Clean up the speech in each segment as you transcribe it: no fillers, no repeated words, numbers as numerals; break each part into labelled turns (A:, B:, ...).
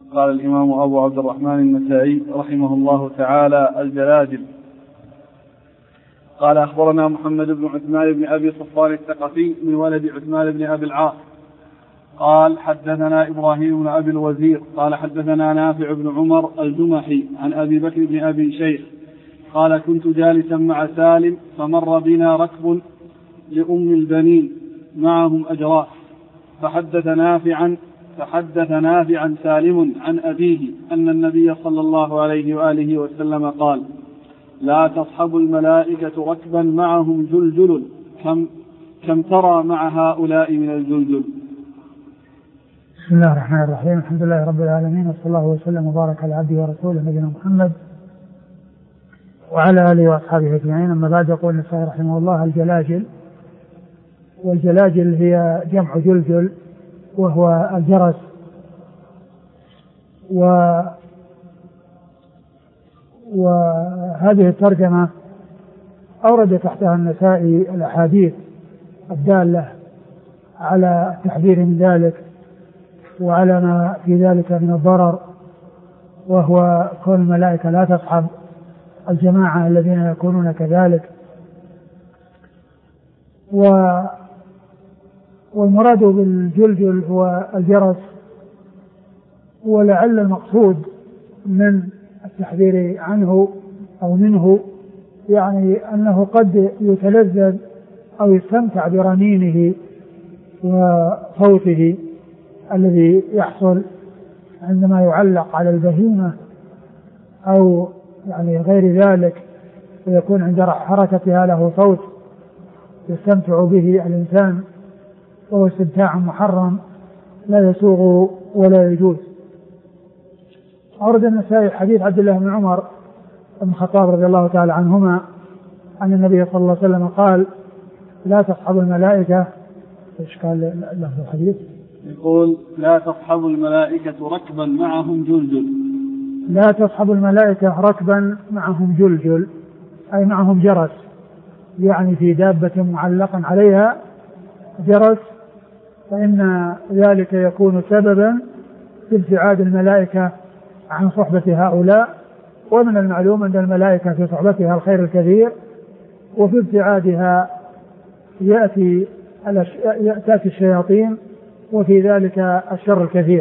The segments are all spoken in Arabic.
A: قال الإمام أبو عبد الرحمن النسائي رحمه الله تعالى: الجلاجل. قال: أخبرنا محمد بن عثمان بن أبي صفوان الثقفي من ولد عثمان بن أبي العاص قال: حدثنا إبراهيم بن أبي الوزير قال: حدثنا نافع بن عمر الجمحي عن أبي بكر بن أبي شيخ قال: كنت جالسا مع سالم فمر بنا ركب لأم البنين معهم أجراس فحدث نافعا سالم عن أبيه أن النبي صلى الله عليه وآله وسلم قال: لا تصحب الملائكة ركبا معهم جلجل كم ترى مع هؤلاء من الجلجل.
B: بسم الله الرحمن الرحيم. الحمد لله رب العالمين، وصلى الله وسلم وبارك على عبده ورسوله نبينا محمد وعلى آله وأصحابه أجمعين. أما بعد، يقول النسائي رحمه الله: الجلاجل. والجلاجل هي جمع جلجل وهو الجرس. وهذه الترجمة أورد تحتها النسائي الأحاديث الدالة على التحذير من ذلك وعلى ما في ذلك من الضرر، وهو كون الملائكة لا تصحب الجماعة الذين يكونون كذلك. والمراد بالجلجل هو الجرس، ولعل المقصود من التحذير عنه أو منه يعني أنه قد يتلذذ أو يستمتع برنينه وصوته الذي يحصل عندما يعلق على البهيمة أو يعني غير ذلك، ويكون عند حركتها له صوت يستمتع به الإنسان، وهو استمتاع محرم لا يسوغ ولا يجوز. أورد النسائي حديث عبد الله بن عمر بن الخطاب رضي الله تعالى عنهما أن النبي صلى الله عليه وسلم قال: لا تصحب الملائكة. إيش قال لفظ الحديث؟
A: يقول: لا تصحب الملائكة ركبا معهم جلجل.
B: لا تصحب الملائكة ركبا معهم جلجل، أي معهم جرس، يعني في دابة معلق عليها جرس، فإن ذلك يكون سببا في ابتعاد الملائكة عن صحبة هؤلاء. ومن المعلوم أن الملائكة في صحبتها الخير الكثير، وفي ابتعادها تأتي الشياطين، وفي ذلك الشر الكثير.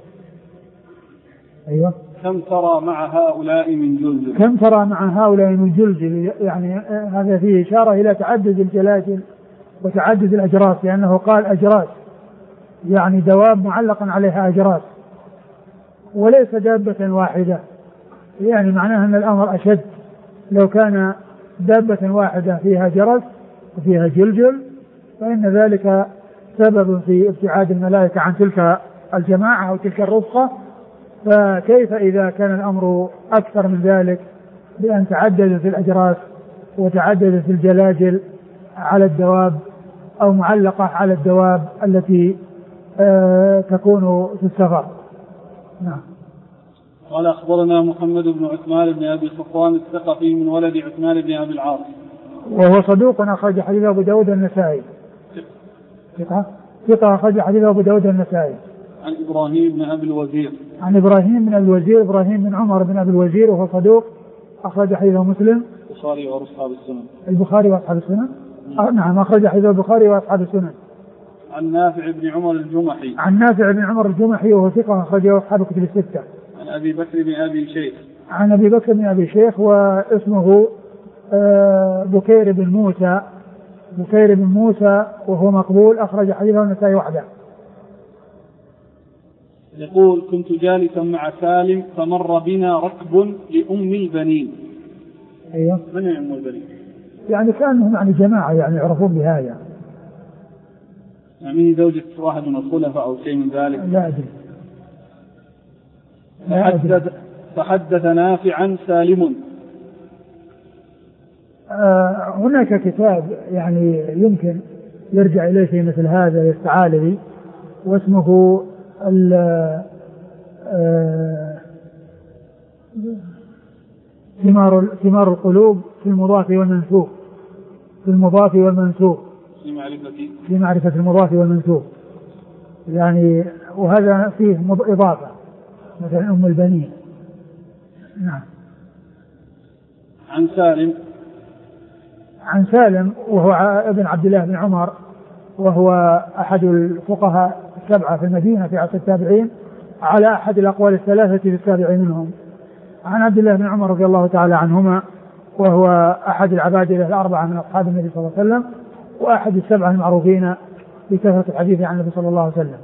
B: أيوة.
A: كم ترى مع هؤلاء من جلجل.
B: كم ترى مع هؤلاء من جلجل، يعني هذا فيه إشارة إلى تعدد الجلاجل وتعدد الأجراس، لأنه قال أجراس يعني دواب معلقا عليها أجراس، وليس دابة واحدة، يعني معناها أن الأمر أشد. لو كان دابة واحدة فيها جرس وفيها جلجل فإن ذلك سبب في ابتعاد الملائكة عن تلك الجماعة أو تلك الرفقة، فكيف إذا كان الأمر أكثر من ذلك، بأن تعددت الأجراس وتعددت الجلاجل على الدواب أو معلقة على الدواب التي تكون في السفر. نعم.
A: قال: أخبرنا محمد بن عثمان بن أبي صفوان الثقفي من ولد عثمان بن أبي العاص،
B: وهو صدوق أخرج حديثه أبو داود النسائي. ثقة أخرج حديثه أبو داود النسائي.
A: عن إبراهيم بن أبي الوزير.
B: عن إبراهيم بن أبي الوزير، إبراهيم بن عمر بن أبي الوزير، وهو صدوق أخرج حديثه مسلم.
A: البخاري وأصحاب السنن.
B: البخاري وأصحاب السنن. نعم، أخرج حديثه البخاري وأصحاب السنن.
A: عن نافع بن عمر الجمحي.
B: عن نافع بن عمر الجمحي، وهو ثقة أخرجه أصحاب الكتب الستة.
A: عن أبي بكر بن أبي شيخ.
B: عن أبي بكر بن أبي شيخ، واسمه بكير بن موسى. بكير بن موسى، وهو مقبول، أخرج حديثه النسائي وحده.
A: يقول: كنت جالسا مع سالم فمر بنا ركب لأم البنين.
B: أيوه.
A: من هي أم البنين؟
B: يعني كانهم يعني جماعة يعني يعرفون بهذا،
A: يعني زوجة واحد من الخلفاء أو شيء من ذلك.
B: لا أدري.
A: فحدث نافعا سالم.
B: هناك كتاب يعني يمكن يرجع إليه في مثل هذا للثعالبي، واسمه ثمار القلوب في المضاف والمنسوب. في المضاف والمنسوب، في معرفة المضاف والمنسوب يعني، وهذا فيه إضافة، مثلا أم البنين. نعم. عن سالم وهو ابن عبد الله بن عمر، وهو أحد الفقهاء السبعة في المدينة في عصر التابعين، على أحد الأقوال الثلاثة في التابعين منهم. عن عبد الله بن عمر رضي الله تعالى عنهما، وهو أحد العبادلة الأربعة من أصحاب النبي صلى الله عليه وسلم، وأحد السبعة المعروفين بكثرة الحديث عن النبي صلى الله عليه وسلم.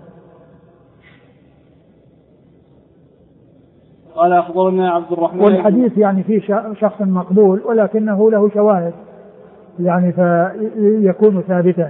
A: قال أخبرنا عبد الرحمن.
B: والحديث يعني فيه شخص مقبول ولكنه له شواهد يعني فيكون ثابتا.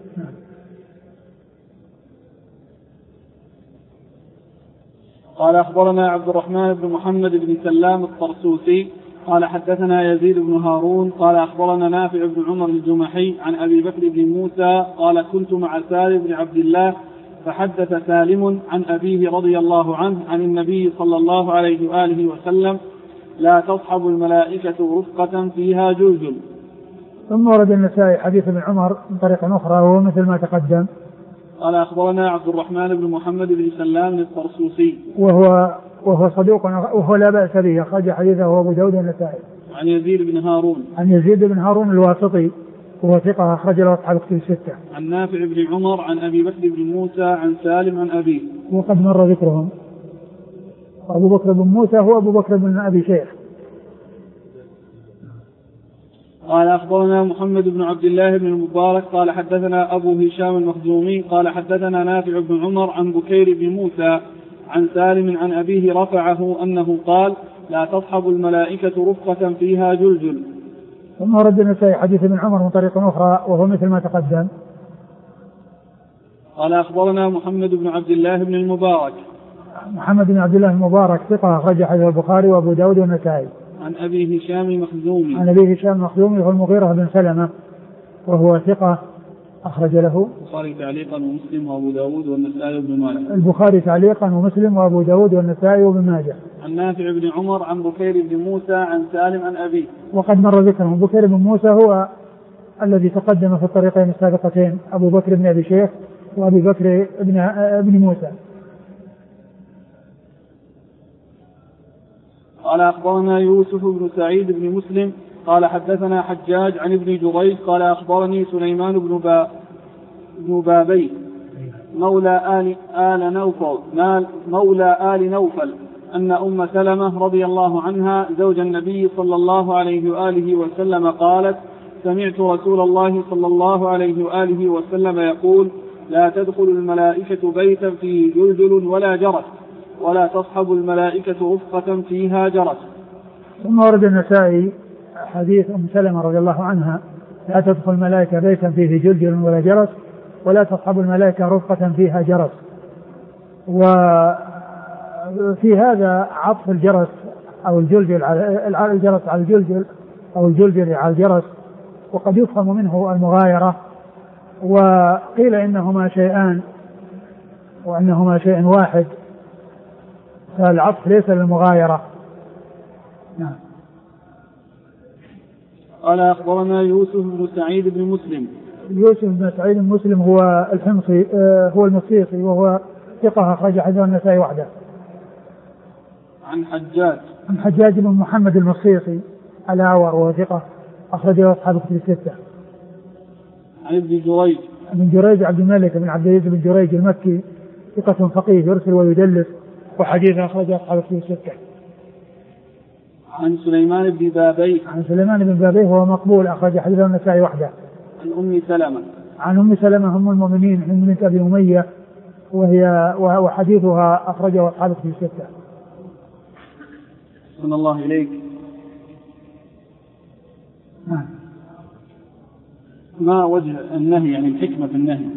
A: قال أخبرنا عبد الرحمن بن محمد بن سلام الطرسوسي قال حدثنا يزيد بن هارون قال أخبرنا نافع بن عمر الجمحي عن أبي بكر بن موسى قال كنت مع سالم بن عبد الله فحدث سالم عن أبيه رضي الله عنه عن النبي صلى الله عليه وآله وسلم لا تصحب الملائكة رفقة فيها جلجل.
B: ثم ورد النسائي حديث ابن عمر من طريق أخرى وهو مثل ما تقدم.
A: قال أخبرنا عبد الرحمن بن محمد بن سلام الطرسوسي
B: وهو صدوق وهو لا بأس به، أخرج حديثه أبو داود والنسائي.
A: عن يزيد بن هارون.
B: عن يزيد بن هارون الواسطي وهو ثقة أخرج له أصحاب الكتب الستة.
A: عن نافع بن عمر عن أبي بكر بن موسى عن سالم عن أبيه.
B: وقد مر ذكرهم. أبو بكر بن موسى هو أبو بكر بن أبي شيخ.
A: قال أخبرنا محمد بن عبد الله بن المبارك قال حدثنا أبو هشام المخزومي قال حدثنا نافع بن عمر عن بكير بن موسى عن سالم عن أبيه رفعه أنه قال لا تصحب الملائكة رفقة فيها جلجل.
B: ثم ورد النسائي حديث ابن عمر من طريق أخرى وهو مثل ما تقدم.
A: قال أخبرنا محمد بن عبد الله بن المبارك.
B: محمد بن عبد الله المبارك ثقة أخرج حديث البخاري وأبو داود والنسائي.
A: عن أبي هشام المخزومي.
B: عن أبي هشام المخزومي هو المغيرة بن سلمة وهو ثقة أخرج له
A: البخاري تعليقا ومسلم وأبو داود والنسائي وابن ماجه.
B: البخاري تعليقا ومسلم وأبو داود والنسائي وابن ماجه.
A: عن نافع بن عمر عن بكير بن موسى عن سالم عن أبيه.
B: وقد مر ذكره. بكير بن موسى هو الذي تقدم في الطريقين السابقتين، أبو بكر بن أبي شيخ وأبي بكر بن موسى.
A: قال أخبرنا يوسف بن سعيد بن مسلم قال حدثنا حجاج عن ابن جريج قال أخبرني سليمان بن بابي مولى آل نوفل أن أم سلمة رضي الله عنها زوج النبي صلى الله عليه وآله وسلم قالت سمعت رسول الله صلى الله عليه وآله وسلم يقول لا تدخل الملائكة بيتا فيه جلجل ولا جرس ولا تصحب الملائكة رفقة فيها جرس.
B: ثم ورد النسائي حديث أم سلمة رضي الله عنها لا تدخل الملائكة بيتا فيه جلجل ولا جرس ولا تصحب الملائكة رفقة فيها جرس. وفي هذا عطف الجرس أو الجلجل على الجرس على الجلجل أو الجلجل على الجرس، وقد يفهم منه المغايرة، وقيل إنهما شيئان وأنهما شيء واحد، فالعطف ليس للمغايرة. نعم.
A: قال أخبرنا يوسف بن سعيد بن مسلم.
B: يوسف بن سعيد بن مسلم هو الحمصي هو المصيصي وهو ثقة أخرج حديث النسائي وحده. عن حجاج بن محمد المصيصي الأعور وهو ثقة أخرج له أصحاب الكتب الستة.
A: عن ابن
B: جريج عبد الملك بن عبد العزيز بن جريج المكي ثقة فقيه يرسل ويدلس وحديث أخرج أصحاب الكتب الستة.
A: عن سليمان بن بابي
B: هو مقبول أخرج حديث النسائي وحده. عن أم سلمة أم المؤمنين هند بنت أبي أمية وحديثها أخرجه أصحاب الكتب الستة.
A: صلى الله إليك. ما وجه النهي يعني الحكمة في النهي؟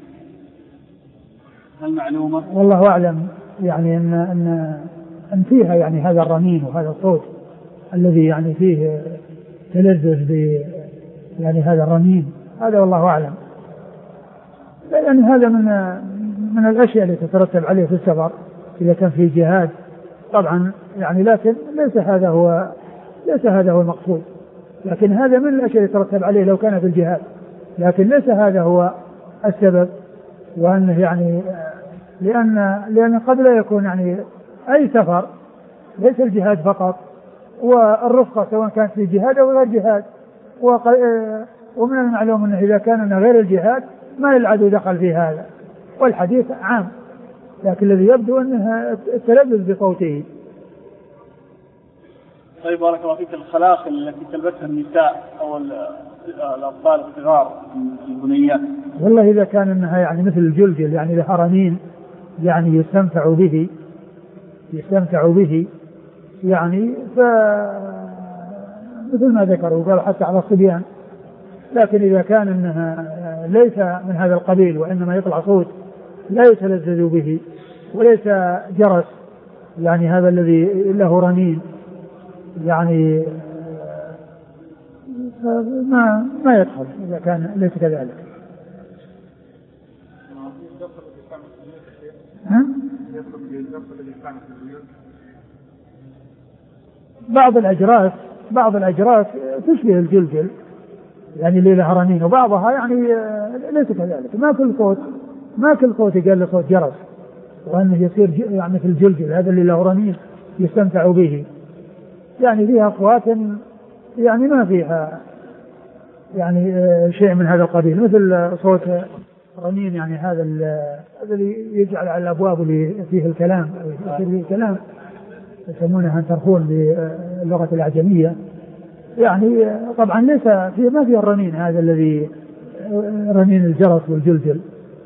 A: هل معلومة؟
B: والله أعلم، يعني أن فيها يعني هذا الرنين وهذا الصوت الذي يعني فيه تلذذ يعني هذا الرنين، هذا والله أعلم. يعني هذا من الأشياء التي تترتب عليه في السفر إذا كان في جهاد طبعا يعني، لكن ليس هذا هو المقصود، لكن هذا من الأشياء التي تترتب عليه لو كان في الجهاد، لكن ليس هذا هو السبب. وأنه يعني لأن قد لا يكون يعني أي سفر ليس الجهاد فقط، والرفقة سواء كانت في جهاد أو غير جهاد. ومن المعلوم أنه إذا كان غير الجهاد ما العدو دخل في هذا، والحديث عام، لكن الذي يبدو أنه التلبس بصوته.
A: طيب بارك الله فيك، الخلاخل التي تلبسها النساء أو الأطفال الصغار البنيات،
B: والله إذا كان أنها يعني مثل الجلجل يعني لهرمين يعني يستنفع به يعني مثل ما ذكروا قال حتى على الصبيان. لكن إذا كان أنها ليس من هذا القبيل وإنما يطلع صوت لا يتلذذ به وليس جرس يعني هذا الذي له رنين يعني ما يدخل إذا كان ليس كذلك. بعض الأجراس تشبه الجلجل يعني اللي لها رنين، وبعضها يعني ليس كذلك. ما كل صوت يقال له صوت جرس وأنه يصير يعني مثل الجلجل هذا اللي له رنين يستمتع به. يعني فيها أصوات يعني ما فيها يعني شيء من هذا القبيل، مثل صوت رنين يعني هذا الذي يجعل على الأبواب اللي فيه الكلام يصير فيه الكلام يسمونها ترخون باللغة الأعجمية. يعني طبعا ليس فيه ما فيه الرنين هذا الذي رنين الجرس والجلجل،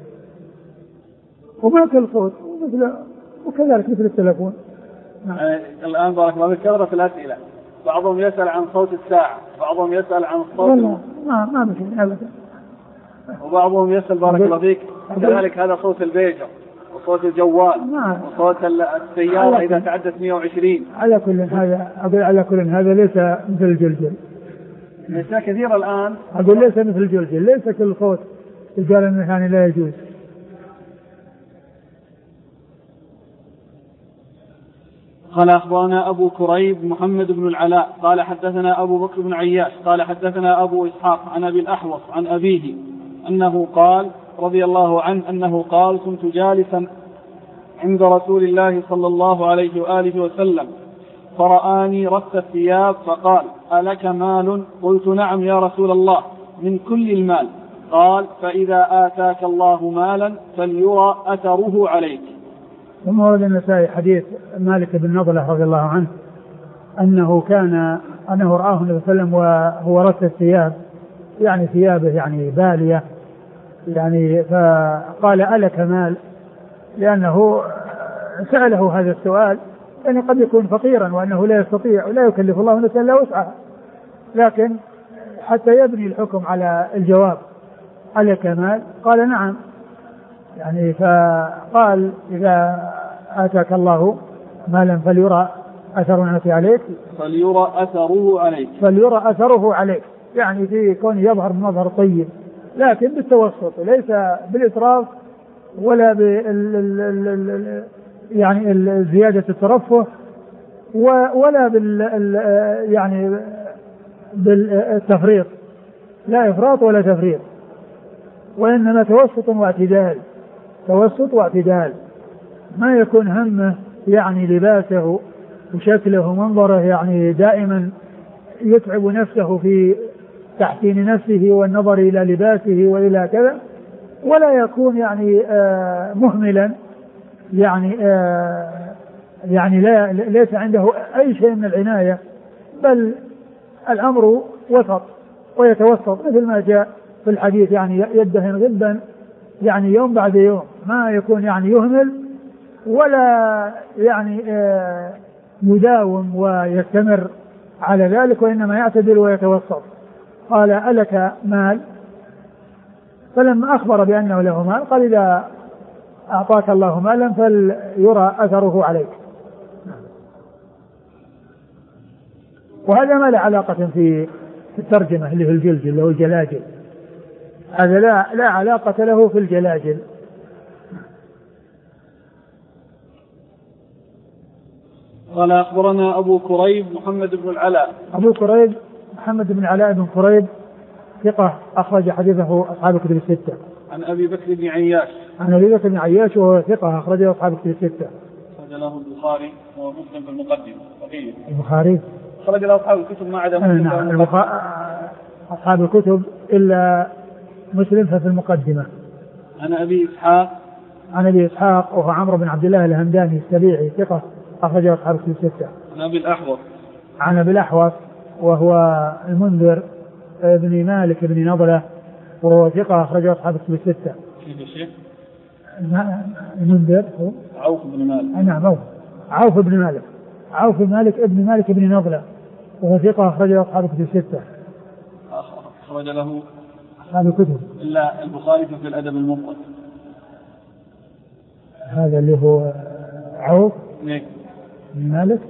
B: وما كل صوت وكذلك مثل التلفون.
A: الآن بارك الله فيك كثرة الأسئلة، بعضهم يسأل عن صوت الساعة، بعضهم يسأل عن صوت
B: ما مثل أبدا،
A: وبعضهم يسأل بارك الله فيك كذلك هذا صوت البيجر وصوت الجوال وصوت السيارة إذا تعدت 120.
B: على كل هذا ليس مثل الجلجل.
A: نساء كثيرة الآن
B: أقول ليس مثل الجلجل، ليس كل صوت الجال المهاني لا يجوز.
A: قال أخبرنا أبو كريب محمد بن العلاء قال حدثنا أبو بكر بن عياش قال حدثنا أبو إسحاق عن أبي الأحوص عن أبيه أنه قال رضي الله عنه أنه قال كنت جالسا عند رسول الله صلى الله عليه وآله وسلم فرآني رث الثياب فقال ألك مال؟ قلت نعم يا رسول الله، من كل المال. قال فإذا آتاك الله مالا فليرى أثره عليك.
B: ثم ورد النسائي حديث مالك بن نضلة رضي الله عنه أنه رآه النبي صلى الله عليه وسلم وهو رث الثياب يعني ثيابه يعني بالية يعني، فقال ألك مال؟ لأنه سأله هذا السؤال يعني قد يكون فقيرا وأنه لا يستطيع ولا يكلف الله نفسا إلا وسعها، لكن حتى يبني الحكم على الجواب ألك مال؟ قال نعم. يعني فقال إذا آتاك الله مالا فليرى أثره عليك فليرى أثره عليك يعني في كون يظهر مظهر طيب لكن بالتوسط، ليس بالإسراف ولا يعني زيادة الترفه ولا يعني بالتفريط، لا إفراط ولا تفريط، وإنما توسط واعتدال، ما يكون همه يعني لباسه وشكله ومنظره يعني دائما يتعب نفسه في تحسين نفسه والنظر إلى لباسه وإلى كذا، ولا يكون يعني مهملا يعني ليس عنده أي شيء من العناية، بل الأمر وسط ويتوسط مثل ما جاء في الحديث يعني يدهن غبا يعني يوم بعد يوم، ما يكون يعني يهمل ولا يعني يداوم ويستمر على ذلك، وإنما يعتدل ويتوسط. قال ألك مال؟ فلما أخبر بأنه له مال قال إذا أعطاك الله مالا فليرى أثره عليك. وهذا ما له علاقة في الترجمة اللي في الجلجل أو الجلاجل، هذا لا علاقة له في الجلاجل.
A: قال أخبرنا أبو كريب محمد بن العلاء.
B: أبو كريب محمد بن العلاء بن كريب ثقة أخرج حديثه أصحاب الكتب الستة.
A: عن أبي بكر بن عياش.
B: عن أبي بكر بن عياش وهو ثقة أخرجه أصحاب الكتب الستة.
A: أخرج له البخاري ومسلم في المقدمة.
B: البخاري
A: أخرج له أصحاب الكتب ما عدا مسلم.
B: نعم أصحاب الكتب إلا مسلم في المقدمة.
A: عن أبي إسحاق
B: وهو عمرو بن عبد الله الهمداني السبيعي ثقة أخرجه أصحاب الكتب الستة. عن أبي الأحوص وهو المنذر بن مالك بن نضلة وهو ثقة أخرجه أصحاب الكتب الستة. المنذر
A: عوف بن مالك.
B: نعم عوف بن مالك بن نضلة وهو ثقة أخرجه أصحاب الكتب الستة.
A: أخرج له
B: أصحاب الكتب
A: إلا البخاري في الأدب المفرد.
B: هذا اللي هو عوف بن مالك.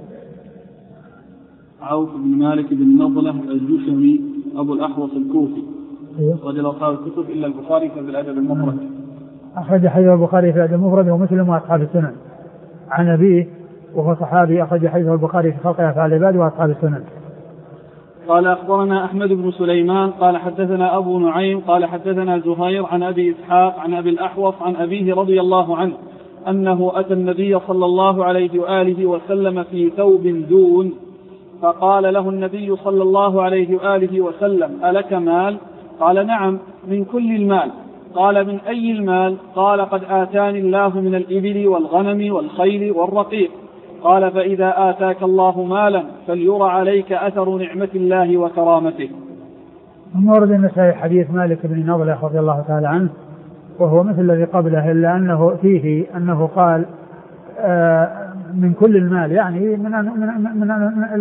A: عوف بن مالك بن نضلة الجشمي أبو الأحوص الكوفي. أخرج له أصحاب الكتب إلا البخاري في الأدب المفرد.
B: أخرج حديث البخاري في الأدب المفرد ومسلم وأصحاب السنن. عن أبيه وهو صحابي أخرج حديث البخاري في خلق أفعال العباد وأصحاب السنن.
A: قال أخبرنا أحمد بن سليمان قال حدثنا أبو نعيم قال حدثنا زهير عن أبي إسحاق عن أبي الأحوص عن أبيه رضي الله عنه أنه أتى النبي صلى الله عليه وآله وسلم في ثوب دون فقال له النبي صلى الله عليه وآله وسلم ألك مال؟ قال نعم من كل المال. قال من أي المال؟ قال قد آتاني الله من الإبل والغنم والخيل والرقيق. قال فإذا آتاك الله مالا فليرى عليك أثر نعمة الله وكرامته.
B: ورد النسائي حديث مالك بن نضلة رضي الله تعالى عنه وهو مثل الذي قبله إلا أنه فيه أنه قال من كل المال يعني من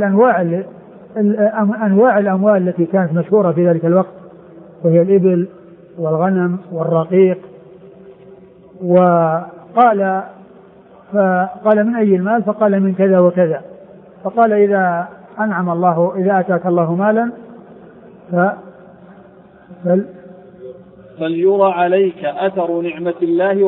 B: أنواع الأموال التي كانت مشهورة في ذلك الوقت وهي الإبل والغنم والرقيق. فقال من أي المال؟ فقال من كذا وكذا. فقال إذا آتاك الله مالا
A: فليرى عليك أثر نعمة الله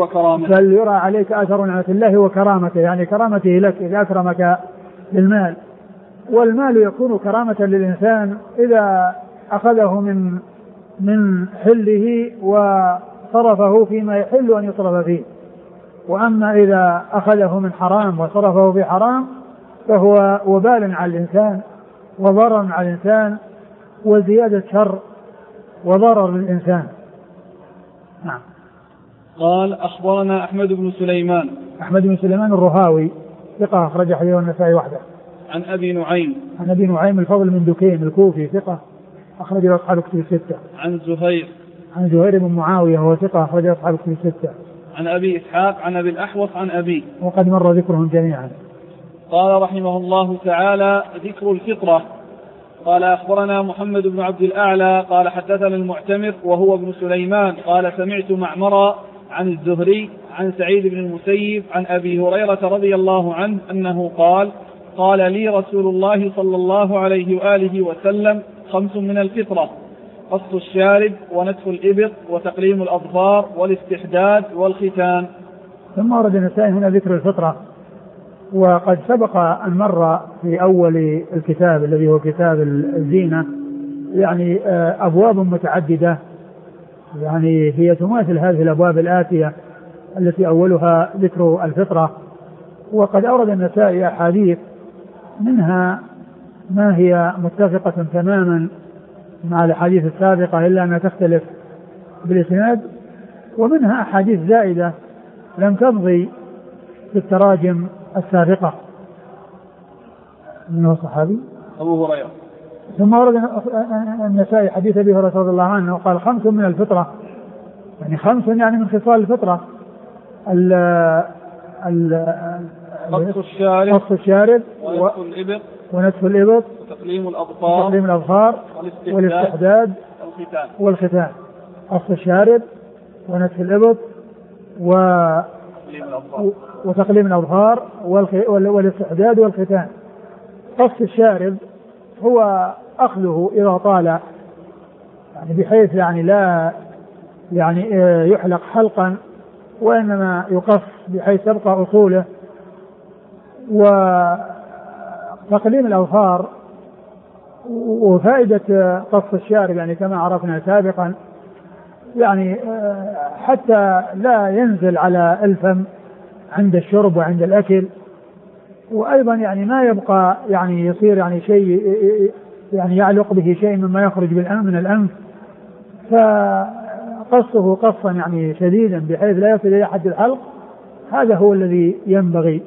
A: وكرامته.
B: يعني كرامته لك إذا أكرمك بالمال. والمال يكون كرامة للإنسان إذا أخذه من حله وصرفه فيما يحل أن يصرف فيه. وأما إذا أخذه من حرام وصرفه في حرام فهو وبال على الإنسان وضرر على الإنسان وزيادة شر وضرر للإنسان. نعم.
A: قال أخبرنا أحمد بن سليمان
B: الرهاوي ثقة أخرج حديثه النسائي وحده.
A: عن أبي نعيم
B: الفضل من دكين الكوفي ثقة أخرج له أصحاب الكتب الستة.
A: عن
B: زهير بن معاوية وهو ثقة أخرج له أصحاب الكتب الستة.
A: عن أبي إسحاق عن أبي الأحوص عن أبيه
B: وقد مر ذكرهم جميعا.
A: قال رحمه الله تعالى ذكر الفطرة. قال أخبرنا محمد بن عبد الأعلى قال حدثنا المعتمر وهو ابن سليمان قال سمعت معمرا عن الزهري عن سعيد بن المسيب عن أبي هريرة رضي الله عنه أنه قال لي رسول الله صلى الله عليه وآله وسلم 5 من الفطرة: قص الشارب ونتف الإبط وتقليم الأظفار والاستحداد والختان.
B: ثم ورد النسائي هنا ذكر الفطرة، وقد سبق أن مر في أول الكتاب الذي هو كتاب الزينة يعني أبواب متعددة، يعني هي تماثل هذه الأبواب الآتية التي أولها ذكر الفطرة. وقد أورد النسائي أحاديث منها ما هي متفقة تماما مع الأحاديث السابقة إلا أنها تختلف بالإسناد، ومنها أحاديث زائدة لم تمضي في التراجم السابقة. من هو الصحابي؟
A: أبو هريرة.
B: ثم ورد النسائي حديث أبي هريرة رضي الله عنه قال 5 من الفطرة، يعني 5 يعني من خصال الفطرة: قص الشارب ونتف الإبط
A: وتقليم
B: الأظفار والاستحداد والختان. قص الشارب ونتف الإبط وتقليم الأظفار والاستحداد والختان. قص الشارب هو أخذه إذا طال، يعني بحيث يعني لا يعني يحلق حلقا، وإنما يقص بحيث تبقى أصوله. وتقليم الأظفار، وفائدة قص الشارب يعني كما عرفنا سابقا يعني حتى لا ينزل على الفم عند الشرب وعند الأكل، وأيضا يعني ما يبقى يعني يصير يعني شيء يعني يعلق به شيء مما يخرج من الأنف، فقصه قصا يعني شديدا بحيث لا يصل إلى حد الحلق، هذا هو الذي ينبغي.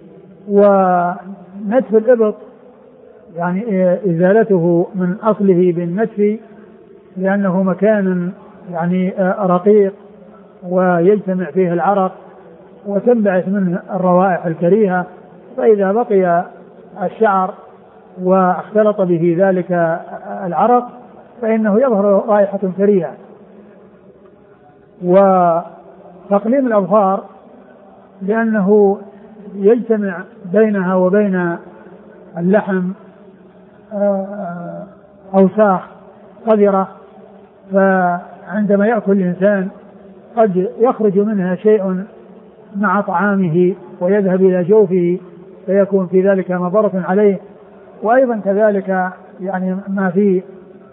B: ونتف الإبط يعني إزالته من أصله بالنتف، لأنه مكان يعني رقيق ويجتمع فيه العرق وتنبعث منه الروائح الكريهة، فإذا بقي الشعر واختلط به ذلك العرق فإنه يظهر رائحة كريهة. وتقليم الأظفار لأنه يجتمع بينها وبين اللحم أوساخ قذرة، فعندما يأكل الإنسان قد يخرج منها شيء مع طعامه ويذهب إلى جوفه فيكون في ذلك مضرة عليه، وأيضا كذلك يعني ما في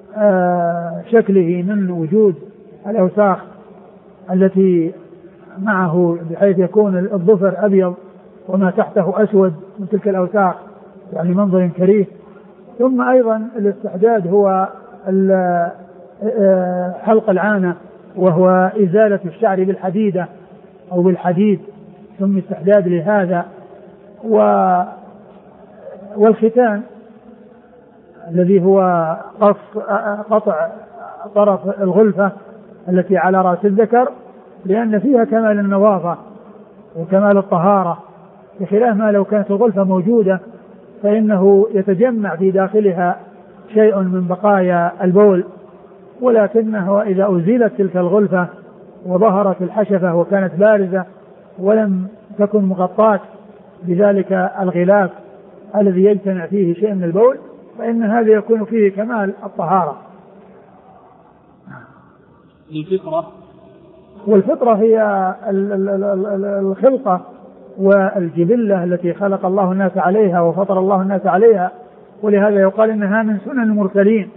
B: شكله من وجود الأوساخ التي معه بحيث يكون الظفر أبيض وما تحته أسود من تلك الأوساخ، يعني منظر كريه. ثم أيضا الاستحداد هو حلق العانة، وهو إزالة الشعر بالحديدة أو بالحديد، ثم استحداد لهذا. والختان الذي هو قطع طرف الغلفة التي على رأس الذكر، لأن فيها كمال النظافة وكمال الطهارة، بخلاف ما لو كانت الغلفة موجودة فإنه يتجمع في داخلها شيء من بقايا البول، ولكنه إذا أزيلت تلك الغلفة وظهرت الحشفة وكانت بارزة ولم تكن مغطاة بذلك الغلاف الذي يجتمع فيه شيء من البول، فإن هذا يكون فيه كمال الطهارة. والفطرة هي الخلقة والجبلة التي خلق الله الناس عليها وفطر الله الناس عليها، ولهذا يقال إنها من سنن المرسلين،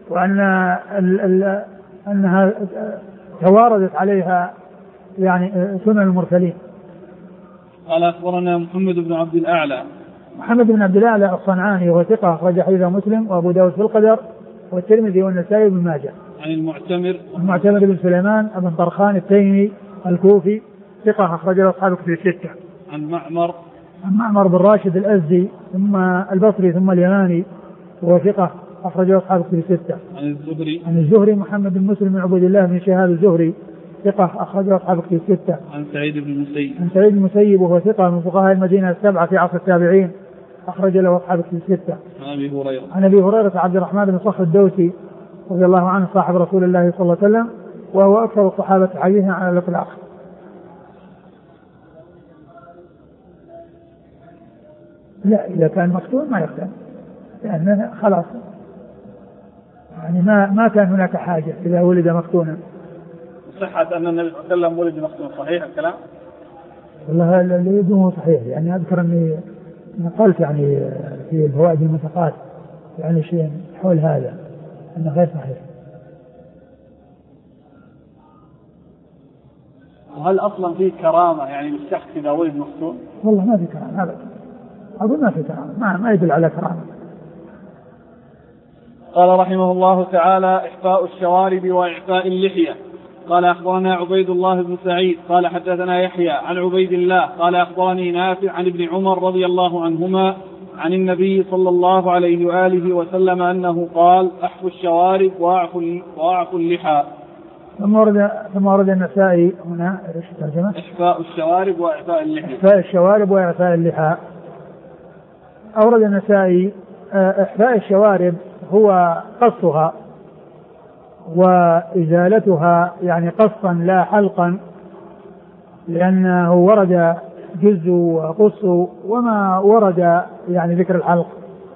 B: أنها تواردت عليها يعني سنن المرسلين.
A: قال أخبرنا محمد بن عبد الأعلى.
B: محمد بن عبد الأعلى الصنعاني وهو ثقة، أخرج حديثه مسلم وأبو داود في القدر والترمذي والنسائي بن ماجه.
A: عن
B: المعتمر بن سليمان بن طرخان التيمي الكوفي، ثقة، أخرج له أصحاب الكتب الستة.
A: عن معمر
B: بن راشد الأزدي ثم البصري ثم اليماني، وهو ثقة، أخرج له أصحاب الكتب الستة. عن الزهري محمد بن مسلم بن عبد الله بن شهاب الزهري، ثقة، أخرج له أصحاب الكتب الستة.
A: عن سعيد بن
B: المسيب وهو ثقة من فقهاء المدينة السبعة في عصر التابعين، أخرج له أصحاب الكتب الستة. عن أبي هريرة عبد الرحمن بن صخر الدوسي رضي الله عنه صاحب رسول الله صلى الله عليه وسلم، وهو أكثر الصحابة حديثا على الإطلاق. لا، إذا كان مختون ما يختن، لأنه خلاص يعني ما كان هناك حاجة إذا ولد مختونا.
A: صحة أن النبي صلى الله عليه وسلم ولد مختون، صحيح الكلام؟
B: والله اللي يدوم صحيح، يعني أذكر أني نقلت يعني في الفوائد المنتقات يعني شيء حول هذا أنه غير صحيح.
A: وهل أصلا فيه كرامة يعني للشخص إذا ولد مختون؟
B: والله ما في كرامة أبدا، أقول ما في كرامة، ما يدل على كرامة.
A: قال رحمه الله تعالى: إحفاء الشوارب وإعفاء اللحية. قال أخبرنا عبيد الله بن سعيد قال حدثنا يحيى عن عبيد الله قال أخبرني نافع عن ابن عمر رضي الله عنهما عن النبي صلى الله عليه وآله وسلم أنه قال: أحفوا الشوارب وأعفوا اللحى.
B: ثم ورد النسائي هنا ايش الترجمة؟
A: إحفاء الشوارب وإعفاء اللحى.
B: إحفاء الشوارب وإعفاء اللحى. أورد النسائي إحفاء الشوارب هو قصها وإزالتها، يعني قصا لا حلقا، لأنه ورد جز وقص وما ورد يعني ذكر الحلق.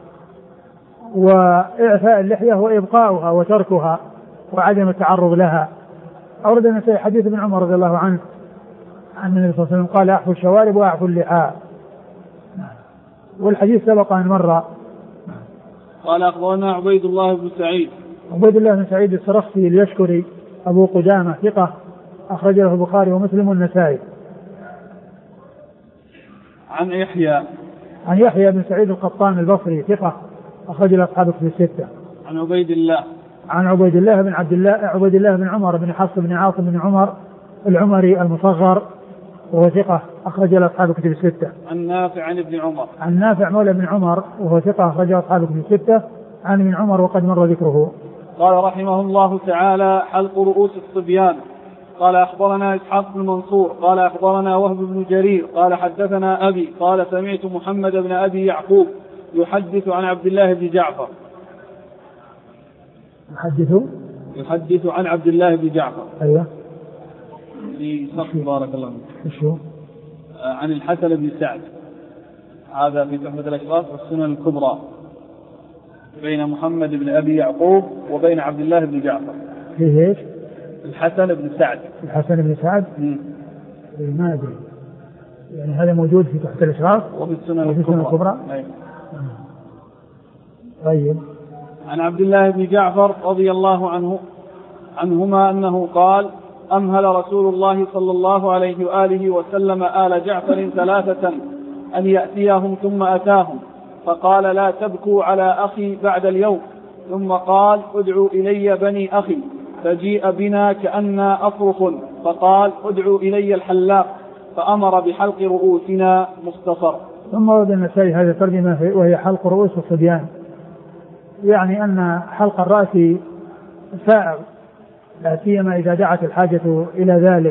B: وإعفاء اللحية هو إبقاؤها وتركها وعدم التعرض لها. أورد النسائي حديث ابن عمر رضي الله عنه عن النبي صلى الله عليه وسلم قال: أحفوا الشوارب وأعفوا اللحى. والحديث سبق أن مر.
A: قال أخبرنا عبيد الله بن سعيد.
B: عبيد الله بن سعيد السرخسي اليشكري أبو قدامة ثقة، أخرج له البخاري ومسلم والنسائي.
A: عن يحيى
B: عن يحيى بن سعيد القطان البصري ثقة أخرج له أصحاب كتب الستة.
A: عن عبيد الله،
B: عن عبيد الله بن عبد الله عبيد الله بن عمر بن حفص بن عاصم بن عمر العمري المصغر وهو ثقة أخرج له أصحاب كتب الستة.
A: عن نافع عن ابن عمر،
B: عن نافع مولى بن عمر وهو ثقة أخرج له أصحاب كتب الستة عن ابن عمر وقد مر ذكره.
A: قال رحمه الله تعالى: حلق رؤوس الصبيان. قال أخبرنا إسحاق بن منصور قال أخبرنا وهب بن جرير قال حدثنا أبي قال سمعت محمد بن أبي يعقوب يحدث عن عبد الله بن جعفر. يحدث عن عبد الله بن جعفر.
B: أيوة.
A: بارك الله فيك. عن الحسن بن سعد، هذا في تحفة الأشراف والسنن الكبرى، بين محمد بن أبي يعقوب وبين عبد الله بن جعفر.
B: فيه ايش؟
A: الحسن بن سعد.
B: الحسن بن سعد. ما أدري، يعني هذا موجود في تحفة الأشراف
A: وفي السنن الكبرى.
B: طيب.
A: عن عبد الله بن جعفر رضي الله عنهما أنه قال: أمهل رسول الله صلى الله عليه وآله وسلم آل جعفر 3 أن يأتيهم ثم أتاهم فقال: لا تبكوا على أخي بعد اليوم. ثم قال: ادعوا إلي بني أخي، فجيء بنا كأننا أفرخ، فقال: ادعوا إلي الحلاق، فأمر بحلق رؤوسنا. مختصر.
B: ثم ورد النسائي هذا ترجمة وهي حلق رؤوس الصبيان، يعني أن حلق الرأس سائغ لا سيما إذا دعت الحاجة إلى ذلك.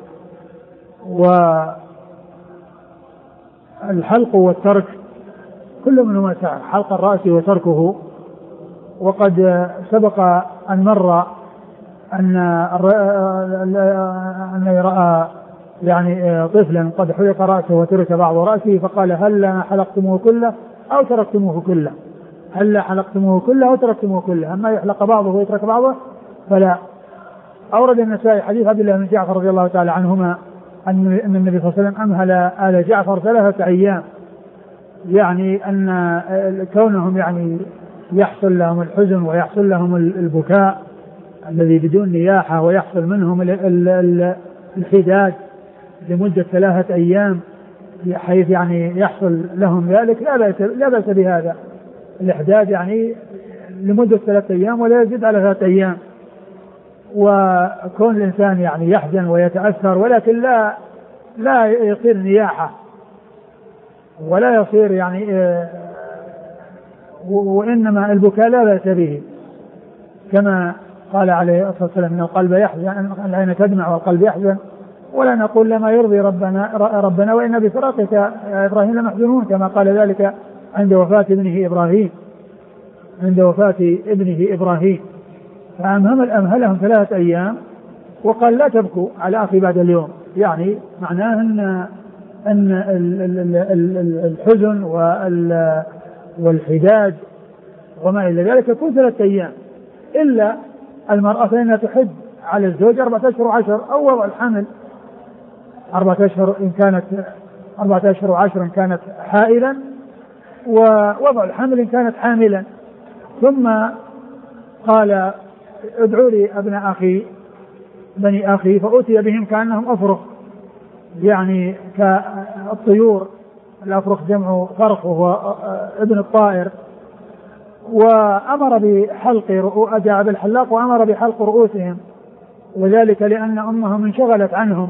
B: والحلق والترك كل منهما سائغ، حلق الرأس وتركه. وقد سبق أن مر أن رأى يعني طفلا قد حلق رأسه وترك بعض رأسه فقال: هل حلقتموه كله أو تركتموه كله؟ هل حلقتموه كله أو تركتموه كله؟ أما يحلق بعضه ويترك بعضه فلا. أورد النسائي حديث عبد الله بن جعفر رضي الله تعالى عنهما أن النبي صلى الله عليه وسلم أمهل آل جعفر 3 أيام، يعني أن كونهم يعني يحصل لهم الحزن ويحصل لهم البكاء الذي بدون نياحة ويحصل منهم الحداد لمدة 3 أيام، حيث يعني يحصل لهم ذلك لا بأس بهذا الإحداد، يعني لمدة 3 أيام ولا يزيد على 3 أيام. وكون الإنسان يعني يحزن ويتأثر ولكن لا يصير نياحة ولا يصير يعني وإنما البكاء لا بأس به، كما قال عليه الصلاة والسلام: إن القلب يحزن، العين تدمع والقلب يحزن، ولا نقول لما يرضي ربنا وإن بفراقك يا إبراهيم لمحزونون، كما قال ذلك عند وفاة ابنه إبراهيم. فأمهلهم 3 أيام وقال: لا تبكوا على أخي بعد اليوم، يعني معناه أن الحزن والحداد وما إلى ذلك يكون 3 أيام، إلا المرأة فإنها تحد على الزوج 4 أشهر و10 أو وضع الحمل 4 أشهر إن كانت 4 أشهر و10 إن كانت حائلا، ووضع الحمل إن كانت حاملا. ثم قال: ادعوا لي بني أخي، فأتي بهم كأنهم أفرخ، يعني كالطيور، الأفرخ جمع فرخ وهو ابن الطائر. وأمر بحلق جاء بالحلاق وأمر بحلق رؤوسهم، وذلك لأن أمهم انشغلت عنهم،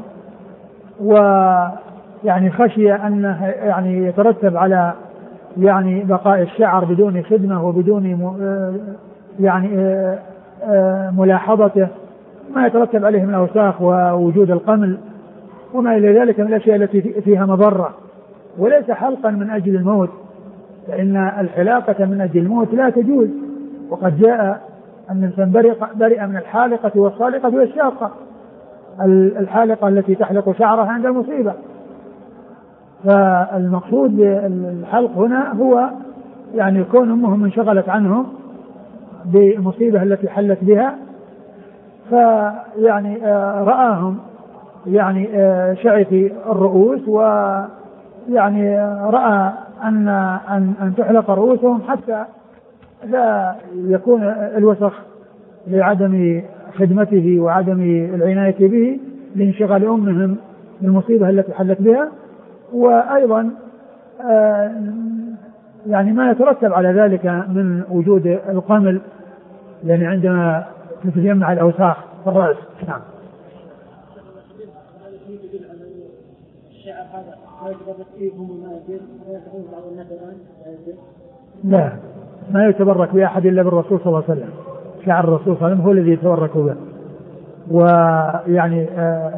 B: ويعني خشي أنه يعني يترتب على يعني بقاء الشعر بدون خدمة وبدون يعني ملاحظته، ما يترتب عليه من أوساخ ووجود القمل وما إلى ذلك من الأشياء التي فيها مضرة، وليس حلقا من أجل الموت، فإن الحلاقة من أجل الموت لا تجوز. وقد جاء أن الإنسان برئ من الحالقة والصالقة والشاقة، الحالقة التي تحلق شعرها عند المصيبة. فالمقصود بالحلق هنا هو يعني كون أمهم انشغلت عنهم بالمصيبة التي حلت بها، فيعني رآهم يعني شعث الرؤوس، ويعني رأى أن تحلق رؤوسهم حتى لا يكون الوسخ لعدم خدمته وعدم العناية به لانشغال أمهم بالمصيبة التي حلت بها. وأيضا يعني ما يترتب على ذلك من وجود القمل، يعني عندما تتجمع الأوساخ في الرأس. نعم. لا، ما يتبرك بأحد إلا بالرسول صلى الله عليه وسلم. شعر الرسول صلى الله عليه وسلم هو الذي يتبرك به، ويعني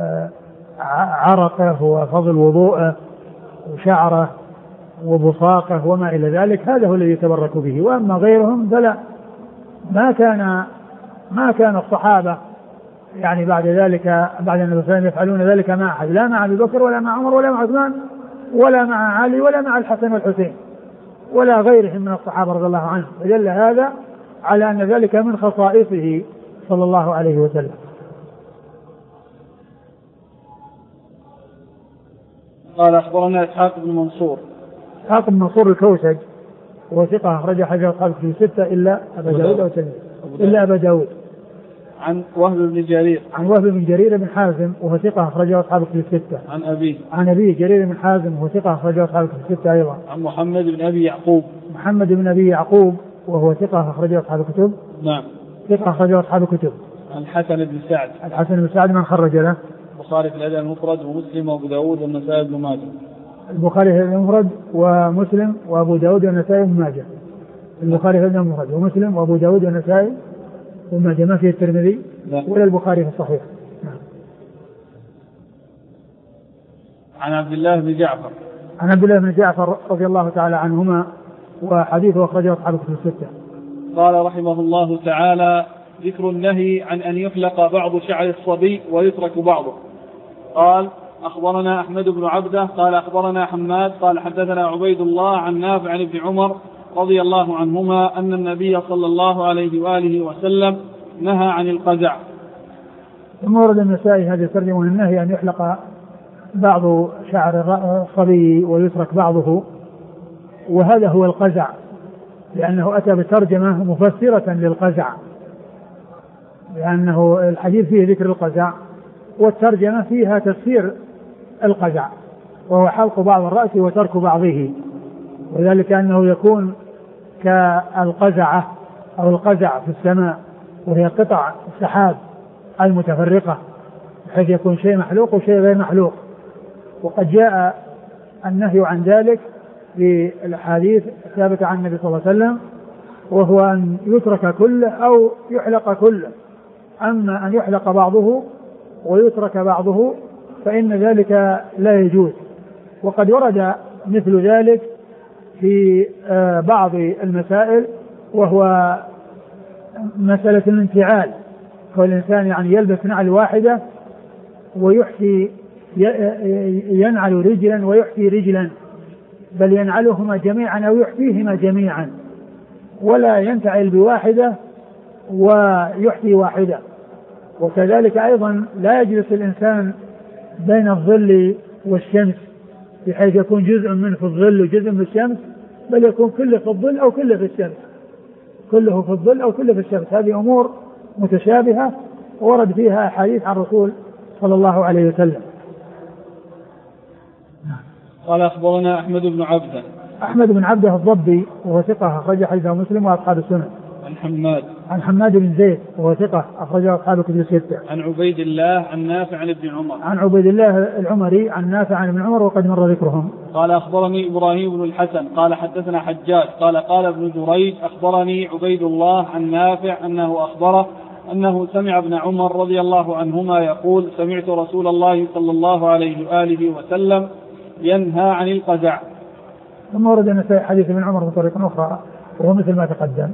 B: عرقه وفضل وضوءه وشعره وبصاقه وما إلى ذلك، هذا هو الذي يتبرك به. وأما غيرهم فلا، ما كان الصحابة يعني بعد ذلك بعد النبي صلى الله عليه وسلم يفعلون ذلك مع أحد، لا مع أبي بكر ولا مع عمر ولا مع عثمان ولا مع علي ولا مع الحسن والحسين ولا غيرهم من الصحابة رضي الله عنهم، فدل هذا على أن ذلك من خصائصه صلى الله عليه وسلم.
A: قال أخبرنا إسحاق بن منصور.
B: إسحاق بن منصور الكوسج وثقة أخرج حديث أصحاب الكتب الستة إلا أبا داود أو تلميذ إلا أبا داود.
A: عن وهب بن جرير.
B: عن وهب بن جرير بن حازم وهو ثقة أخرجه أصحاب الكتب الستة. عن أبيه جرير بن حازم وهو ثقة أخرجه أصحاب الكتب الستة أيضا.
A: عن محمد بن أبي يعقوب.
B: محمد بن أبي يعقوب وهو ثقة أخرجه أصحاب الكتب.
A: نعم.
B: ثقة أخرجه أصحاب الكتب.
A: عن الحسن بن سعد.
B: الحسن بن سعد من خرج له؟
A: البخاري في الأدب المفرد ومسلم وأبو داود والنسائي بن ماجه.
B: البخاري في الأدب المفرد ومسلم وأبو داود والنسائي بن ماجه. البخاري في الأدب المفرد ومسلم وأبو داود والنسائي بن ماجه، ما فيه الترمذي ولا البخاري في الصحيح.
A: عن عبد الله بن جعفر.
B: عن عبد الله بن جعفر رضي الله تعالى عنهما وحديثه أخرجه أصحاب الكتب الستة.
A: قال رحمه الله تعالى: ذكر النهي عن أن يحلق بعض شعر الصبي ويترك بعضه. قال: أخبرنا أحمد بن عبده قال أخبرنا حماد قال حدثنا عبيد الله عن نافع عن ابن عمر رضي الله عنهما أن النبي صلى الله عليه وآله وسلم نهى عن القزع.
B: ثم ورد النسائي هذه الترجمة: النهي أن يحلق بعض شعر الصبي ويترك بعضه، وهذا هو القزع، لأنه أتى بترجمة مفسرة للقزع، لأنه الحديث فيه ذكر القزع والترجمة فيها تفسير القزع، وهو حلق بعض الرأس وترك بعضه، وذلك أنه يكون كالقزعة أو القزع في السماء، وهي قطع السحاب المتفرقة بحيث يكون شيء محلوق وشيء غير محلوق. وقد جاء النهي عن ذلك في الأحاديث الثابتة عن النبي صلى الله عليه وسلم، وهو أن يترك كله أو يحلق كله. أما أن يحلق بعضه ويترك بعضه فإن ذلك لا يجوز. وقد ورد مثل ذلك في بعض المسائل، وهو مسألة الانتعال، فالإنسان يعني يلبس نعل واحدة ويحفي ينعل رجلا ويحفي رجلا، بل ينعلهما جميعا أو يحفيهما جميعا، ولا ينتعل بواحدة ويحفي واحدة. وكذلك أيضا لا يجلس الإنسان بين الظل والشمس بحيث يكون جزء منه في الظل وجزء في الشمس، بل يكون كله في الظل أو كله في الشمس، كله في الظل أو كله في الشمس. هذه أمور متشابهة ورد فيها أحاديث عن الرسول صلى الله عليه وسلم.
A: قال أخبرنا أحمد بن عبده.
B: أحمد بن عبده الضبي وهو ثقة أخرج حديثه مسلم وأصحاب السنن. عن حماد بن زيد وهو ثقة أخرجه أصحاب الكتب الستة.
A: عن عبيد الله عن نافع عن ابن عمر.
B: عن عبيد الله العمري عن نافع عن ابن عمر وقد مر ذكرهم.
A: قال أخبرني إبراهيم بن الحسن قال حدثنا حجاج قال ابن جريج أخبرني عبيد الله عن نافع أنه أخبره أنه سمع ابن عمر رضي الله عنهما يقول: سمعت رسول الله صلى الله عليه وآله وسلم ينهى عن القزع.
B: ثم ورد النسائي حديث ابن عمر بطريقة أخرى وهو مثل ما تقدم.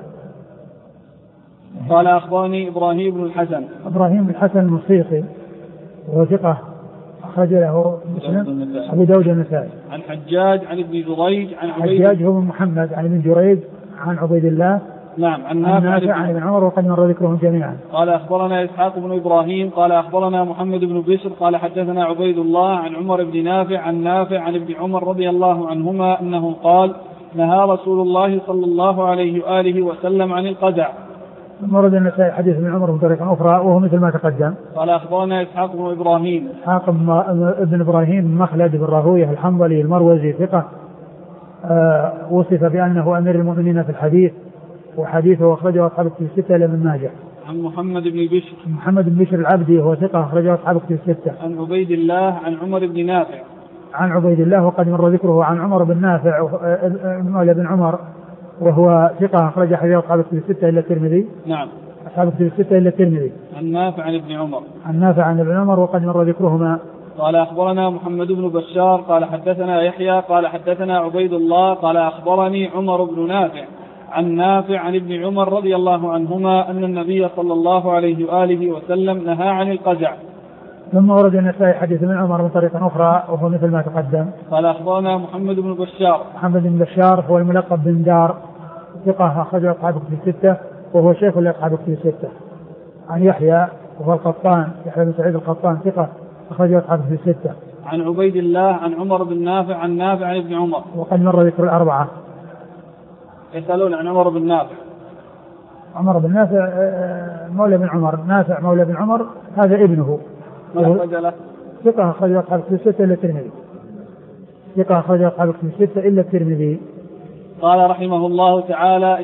A: قال أخبرني إبراهيم بن الحسن.
B: إبراهيم بن الحسن المصيصي وهو ثقة أخرج له مسلم أبو داود النسائي.
A: عن حجاج عن ابن جريج عن
B: حجاج هو محمد عن ابن جريج عن عبيد الله.
A: نعم.
B: عن نافع عن ابن عمر وقد مر ذكرهم جميعا.
A: قال أخبرنا إسحاق بن إبراهيم قال أخبرنا محمد بن بشر قال حدثنا عبيد الله عن عمر بن نافع عن نافع عن ابن عمر رضي الله عنهما أنه قال: نهى رسول الله صلى الله عليه وآله وسلم عن القزع.
B: ورد النسائي حديث ابن عمر بطريقة أخرى وهو مثل ما تقدم.
A: قال أخبرنا إسحاق بن إبراهيم.
B: إسحاق بن إبراهيم مخلد بن راهويه الحنظلي المروزي ثقة وصف بأنه أمير المؤمنين في الحديث، وحديثه أخرجه أصحاب الكتب الستة إلا ابن ماجه.
A: عن محمد بن بشر.
B: محمد بن بشر العبدي هو ثقة أخرجه أصحاب الكتب الستة.
A: عن عبيد الله عن عمر بن نافع.
B: عن عبيد الله وقد مر ذكره. عن عمر بن نافع مولى بن عمر وهو ثقة أخرج حديث أصحاب الكتب الستة إلا الترمذي.
A: نعم.
B: أصحاب الكتب الستة إلا الترمذي.
A: عن نافع عن ابن عمر.
B: عن نافع عن ابن عمر وقد مر ذكرهما.
A: قال أخبرنا محمد بن بشار قال حدثنا يحيى قال حدثنا عبيد الله قال أخبرني عمر بن نافع عن نافع عن ابن عمر رضي الله عنهما أن النبي صلى الله عليه وآله وسلم نهى عن القزع.
B: ثم ورد النسائي حديث ابن عمر من طريقة أخرى وهو مثل ما تقدم.
A: قال أخبرنا محمد بن بشار.
B: محمد بن بشار هو الملقب بن دار ثقة أخرج أصحاب الكتب الستة وهو شيخ لأصحاب الكتب الستة. عن يحيى وهو القطان يحيى بن سعيد القطان ثقة أخرج أصحاب الكتب الستة.
A: عن عبيد الله عن عمر بن نافع عن نافع عن ابن عمر
B: وقد مر ذكر الأربعة.
A: يسألون عن عمر بن نافع.
B: عمر بن نافع مولى بن عمر. نافع مولى بن عمر هذا ابنه. ثقة أخرج أصحاب الكتب الستة إلا الترمذي. ثقة أخرج أصحاب الكتب الستة إلا الترمذي.
A: قال رحمه الله تعالى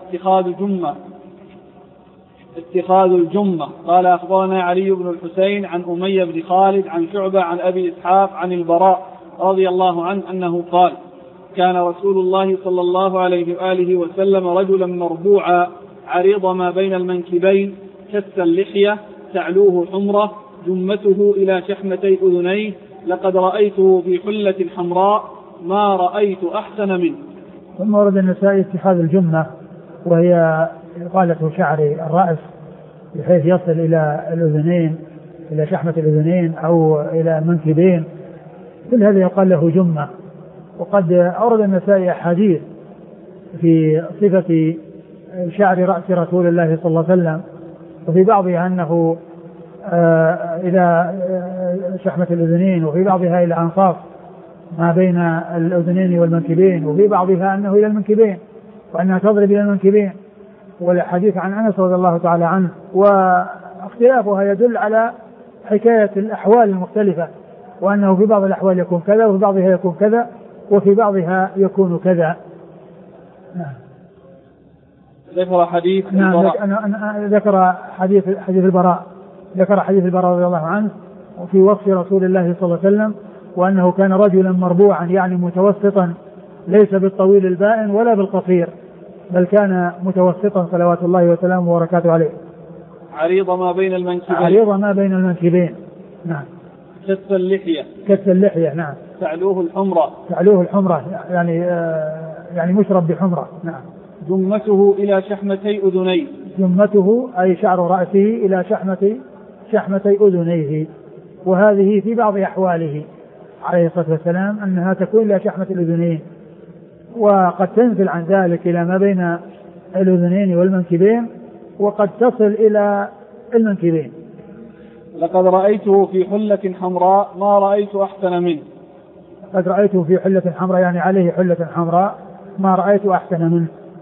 A: اتخاذ الجمة. قال أخبرنا علي بن الحسين عن أمية بن خالد عن شعبة عن أبي إسحاق عن البراء رضي الله عنه أنه قال كان رسول الله صلى الله عليه وآله وسلم رجلا مربوعا عريض ما بين المنكبين كث اللحية تعلوه حمرة جمته إلى شحمتي أذنيه لقد رأيته في حلة حمراء ما رأيت أحسن منه.
B: ثم ورد النسائي اتخاذ الجمة وهي إطالة شعر الرأس بحيث يصل إلى الأذنين إلى شحمة الأذنين أو إلى المنكبين، كل هذا يقال له جمة. وقد أورد النسائي أحاديث في صفة شعر رأس رسول الله صلى الله عليه وسلم، وفي بعضها أنه إلى شحمة الأذنين وفي بعضها إلى أنصاف ما بين الأذنين والمنكبين وفي بعضها أنه إلى المنكبين وأنها تضرب إلى المنكبين. والحديث عن أنس رضي الله تعالى عنه واختلافها يدل على حكاية الأحوال المختلفة، وأنه في بعض الأحوال يكون كذا وفي بعضها يكون كذا وفي بعضها يكون كذا.
A: ذكر حديث
B: ذكر حديث البراء. ذكر حديث البراء رضي الله عنه وفي وصف رسول الله صلى الله عليه وسلم وأنه كان رجلا مربوعا يعني متوسطا ليس بالطويل البائن ولا بالقصير بل كان متوسطا صلوات الله وسلامه وبركاته عليه.
A: عريض ما بين المنكبين.
B: عريض ما بين المنكبين. نعم.
A: كث اللحية.
B: كث اللحية. نعم.
A: تعلوه الحمرة.
B: تعلوه الحمرة يعني مشرب بحمرة. نعم.
A: جمته إلى شحمتي أذنيه.
B: جمته أي شعر رأسه إلى شحمتي أذنيه، وهذه في بعض أحواله عليه الصلاة والسلام أنها تكون إلى شحمة الأذنين، وقد تنزل عن ذلك إلى ما بين الأذنين والمنكبين وقد تصل إلى المنكبين.
A: لقد رأيته في حلة حمراء ما رأيت أحسن منه.
B: قد رأيته في حلة حمراء يعني عليه حلة حمراء ما رأيت أحسن منه.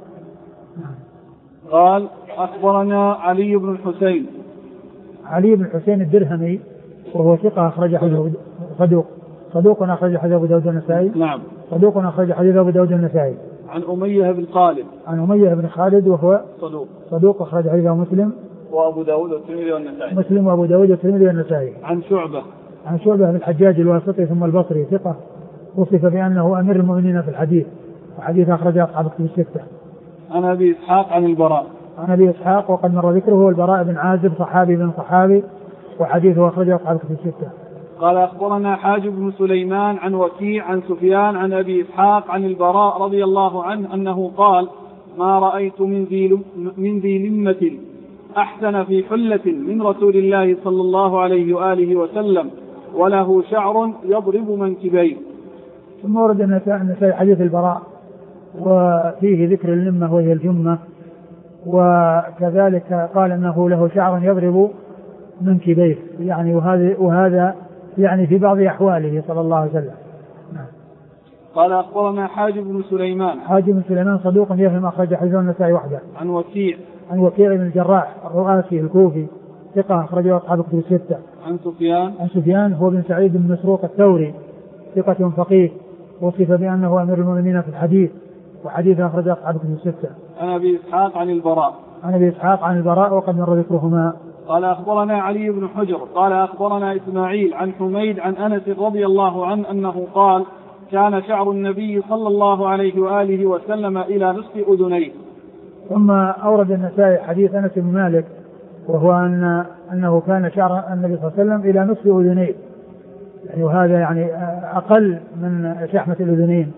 A: قال أخبرنا علي بن الحسين.
B: علي بن الحسين الدرهمي وهو ثقة أخرج حديثه صدوق أخرج حديث أبو داود النسائي.
A: نعم.
B: صدوق أخرج حديث أبو داود النسائي.
A: عن أمية بن خالد.
B: عن أمية بن خالد وهو صدوق أخرج حديثه مسلم
A: وأبو داود والترمذي والنسائي.
B: مسلم وأبو داود والترمذي والنسائي.
A: عن شعبة.
B: عن شعبة بن الحجاج الواسطي ثم البصري ثقة وصف بأنه أمير المؤمنين في الحديث وحديث أخرجه أصحاب الكتب الستة.
A: عن أبي إسحاق عن البراء.
B: عن أبي إسحاق وقد مر ذكره البراء بن عازب صحابي بن صحابي وحديثه أخرجه أصحاب الكتب الستة.
A: قال أخبرنا حاجب بن سليمان عن وكيع عن سفيان عن أبي إسحاق عن البراء رضي الله عنه أنه قال ما رأيت من ذي لمة أحسن في حلة من رسول الله صلى الله عليه وآله وسلم وله شعر يضرب منكبيه.
B: ثم ورد النسائي حديث البراء وفيه ذكر اللمة وهي الجمة، وكذلك قال أنه له شعر يضرب منكبيه يعني وهذا يعني في بعض أحواله صلى الله عليه وسلم.
A: قال أخبرنا حاجب بن سليمان.
B: حاجب بن سليمان صدوق يفهم أخرج حديث النسائي وحده.
A: عن وكيع.
B: عن وكيع بن الجراح الرؤاسي الكوفي ثقة أخرجه أصحاب الكتب الستة.
A: عن سفيان.
B: عن سفيان هو بن سعيد بن مسروق الثوري ثقة فقيه وصف بأنه أمير المؤمنين في الحديث وحديثه أخرجه أصحاب الكتب الستة.
A: عن أبي إسحاق عن البراء.
B: عن أبي إسحاق عن البراء وقد مر ذكرهما.
A: قال أخبرنا علي بن حجر قال أخبرنا إسماعيل عن حميد عن أنس رضي الله عنه أنه قال كان شعر النبي صلى الله عليه وآله وسلم إلى نصف أذنيه.
B: ثم أورد النسائي حديث أنس بن مالك وهو أنه كان شعر النبي صلى الله عليه وسلم إلى نصف أذنيه، يعني وهذا يعني أقل من شحمة الأذنين.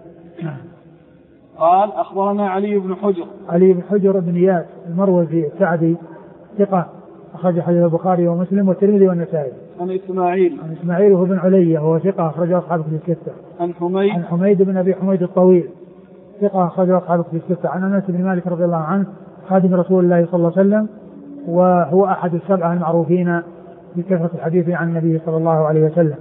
A: قال أخبرنا علي بن حجر.
B: علي بن حجر بن إياس المروزي السعدي ثقة أخرج حديث البخاري ومسلم والترمذي والنسائي.
A: عن إسماعيل.
B: عن إسماعيل وهو بن علية وهو ثقة أخرج أصحاب الكتب الستة.
A: عن حميد.
B: عن حميد بن أبي حميد الطويل ثقة أخرج أصحاب الكتب الستة. عن أنس بن مالك رضي الله عنه خادم رسول الله صلى الله عليه وسلم وهو أحد السبعة المعروفين بكثرة الحديث عن النبي صلى الله عليه وسلم.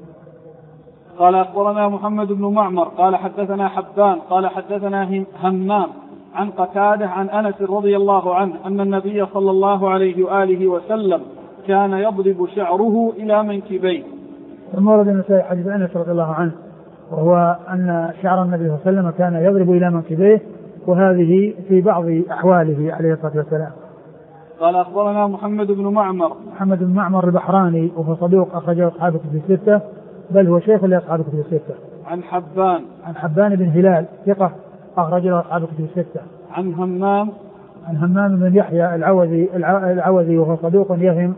A: قال أخبرنا محمد بن معمر قال حدثنا حبان قال حدثنا همام عن قتادة عن أنس رضي الله عنه أن النبي صلى الله عليه وآله وسلم كان يضرب شعره إلى منكبيه.
B: ثم ورد النسائي حديث أنس رضي الله عنه وهو أن شعر النبي صلى الله عليه وسلم كان يضرب إلى منكبيه، وهذه في بعض أحواله عليه الصلاة والسلام.
A: قال أخبرنا محمد بن معمر.
B: محمد بن معمر البحراني وهو صدوق أخرجه أصحاب الكتب الستة، بل هو شيخ لأصحاب الكتب الستة.
A: عن حبان.
B: عن حبان بن هلال ثقة أخرجه أصحاب الكتب الستة.
A: عن همام.
B: عن همام بن يحيى العوذي وهو صدوق يهم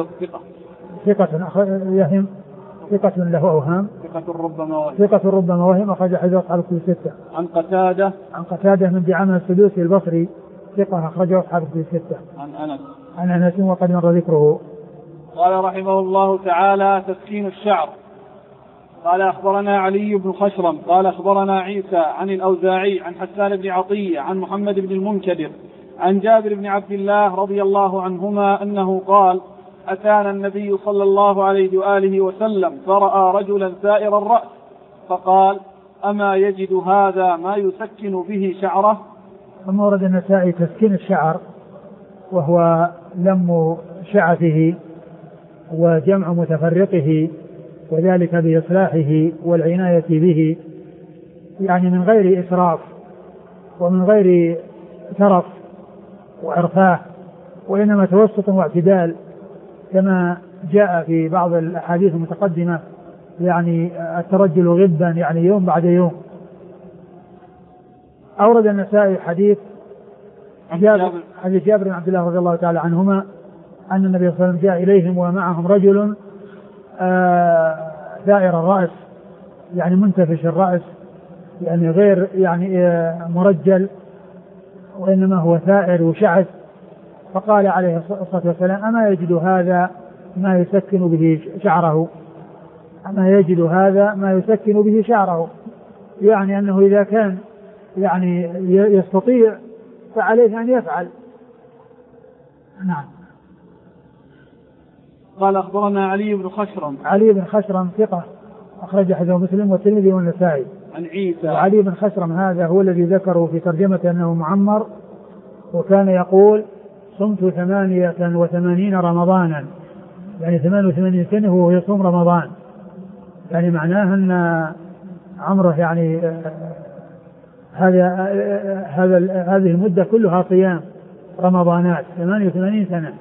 B: ثقة يهم ثقة له أوهام ثقة ربما وهم أخرج حديث أصحاب الكتب الستة.
A: عن قتادة.
B: عن قتادة من دعامة السدوسي البصري ثقة أخرجه أصحاب الكتب الستة. عن أنس وقد مر ذكره.
A: قال رحمه الله تعالى تسكين الشعر. قال أخبرنا علي بن خشرم قال أخبرنا عيسى عن الأوزاعي عن حسان بن عطية عن محمد بن المنكدر عن جابر بن عبد الله رضي الله عنهما أنه قال أتانا النبي صلى الله عليه وآله وسلم فرأى رجلا سائر الرأس فقال أما يجد هذا ما يسكن به شعره.
B: ثم ورد النسائي تسكين الشعر وهو لم شعثه وجمع متفرقه وذلك بإصلاحه والعناية به، يعني من غير إسراف ومن غير ترف وإرفاه، وإنما توسط واعتدال كما جاء في بعض الأحاديث المتقدمة، يعني الترجل غبا يعني يوم بعد يوم. أورد النسائي حديث جابر بن عبد الله رضي الله تعالى عنهما أن النبي صلى الله عليه وسلم جاء إليهم ومعهم رجل ثائر الرأس، يعني منتفش الرأس، يعني غير يعني مرجل، وإنما هو ثائر وشعث. فقال عليه الصلاة والسلام أما يجد هذا ما يسكن به شعره، أما يجد هذا ما يسكن به شعره، يعني أنه إذا كان يعني يستطيع فعليه أن يفعل. نعم.
A: قال أخبرنا علي بن خشرم.
B: علي بن خشرم ثقة أخرج حديث مسلم والترمذي والنسائي.
A: عن عيسى.
B: علي بن خشرم هذا هو الذي ذكره في ترجمته أنه معمر، وكان يقول صمت 88 رمضانا، يعني 88 سنة وهو يصوم رمضان، يعني معناه أن عمره يعني هذه المدة كلها صيام رمضانات 88 سنة.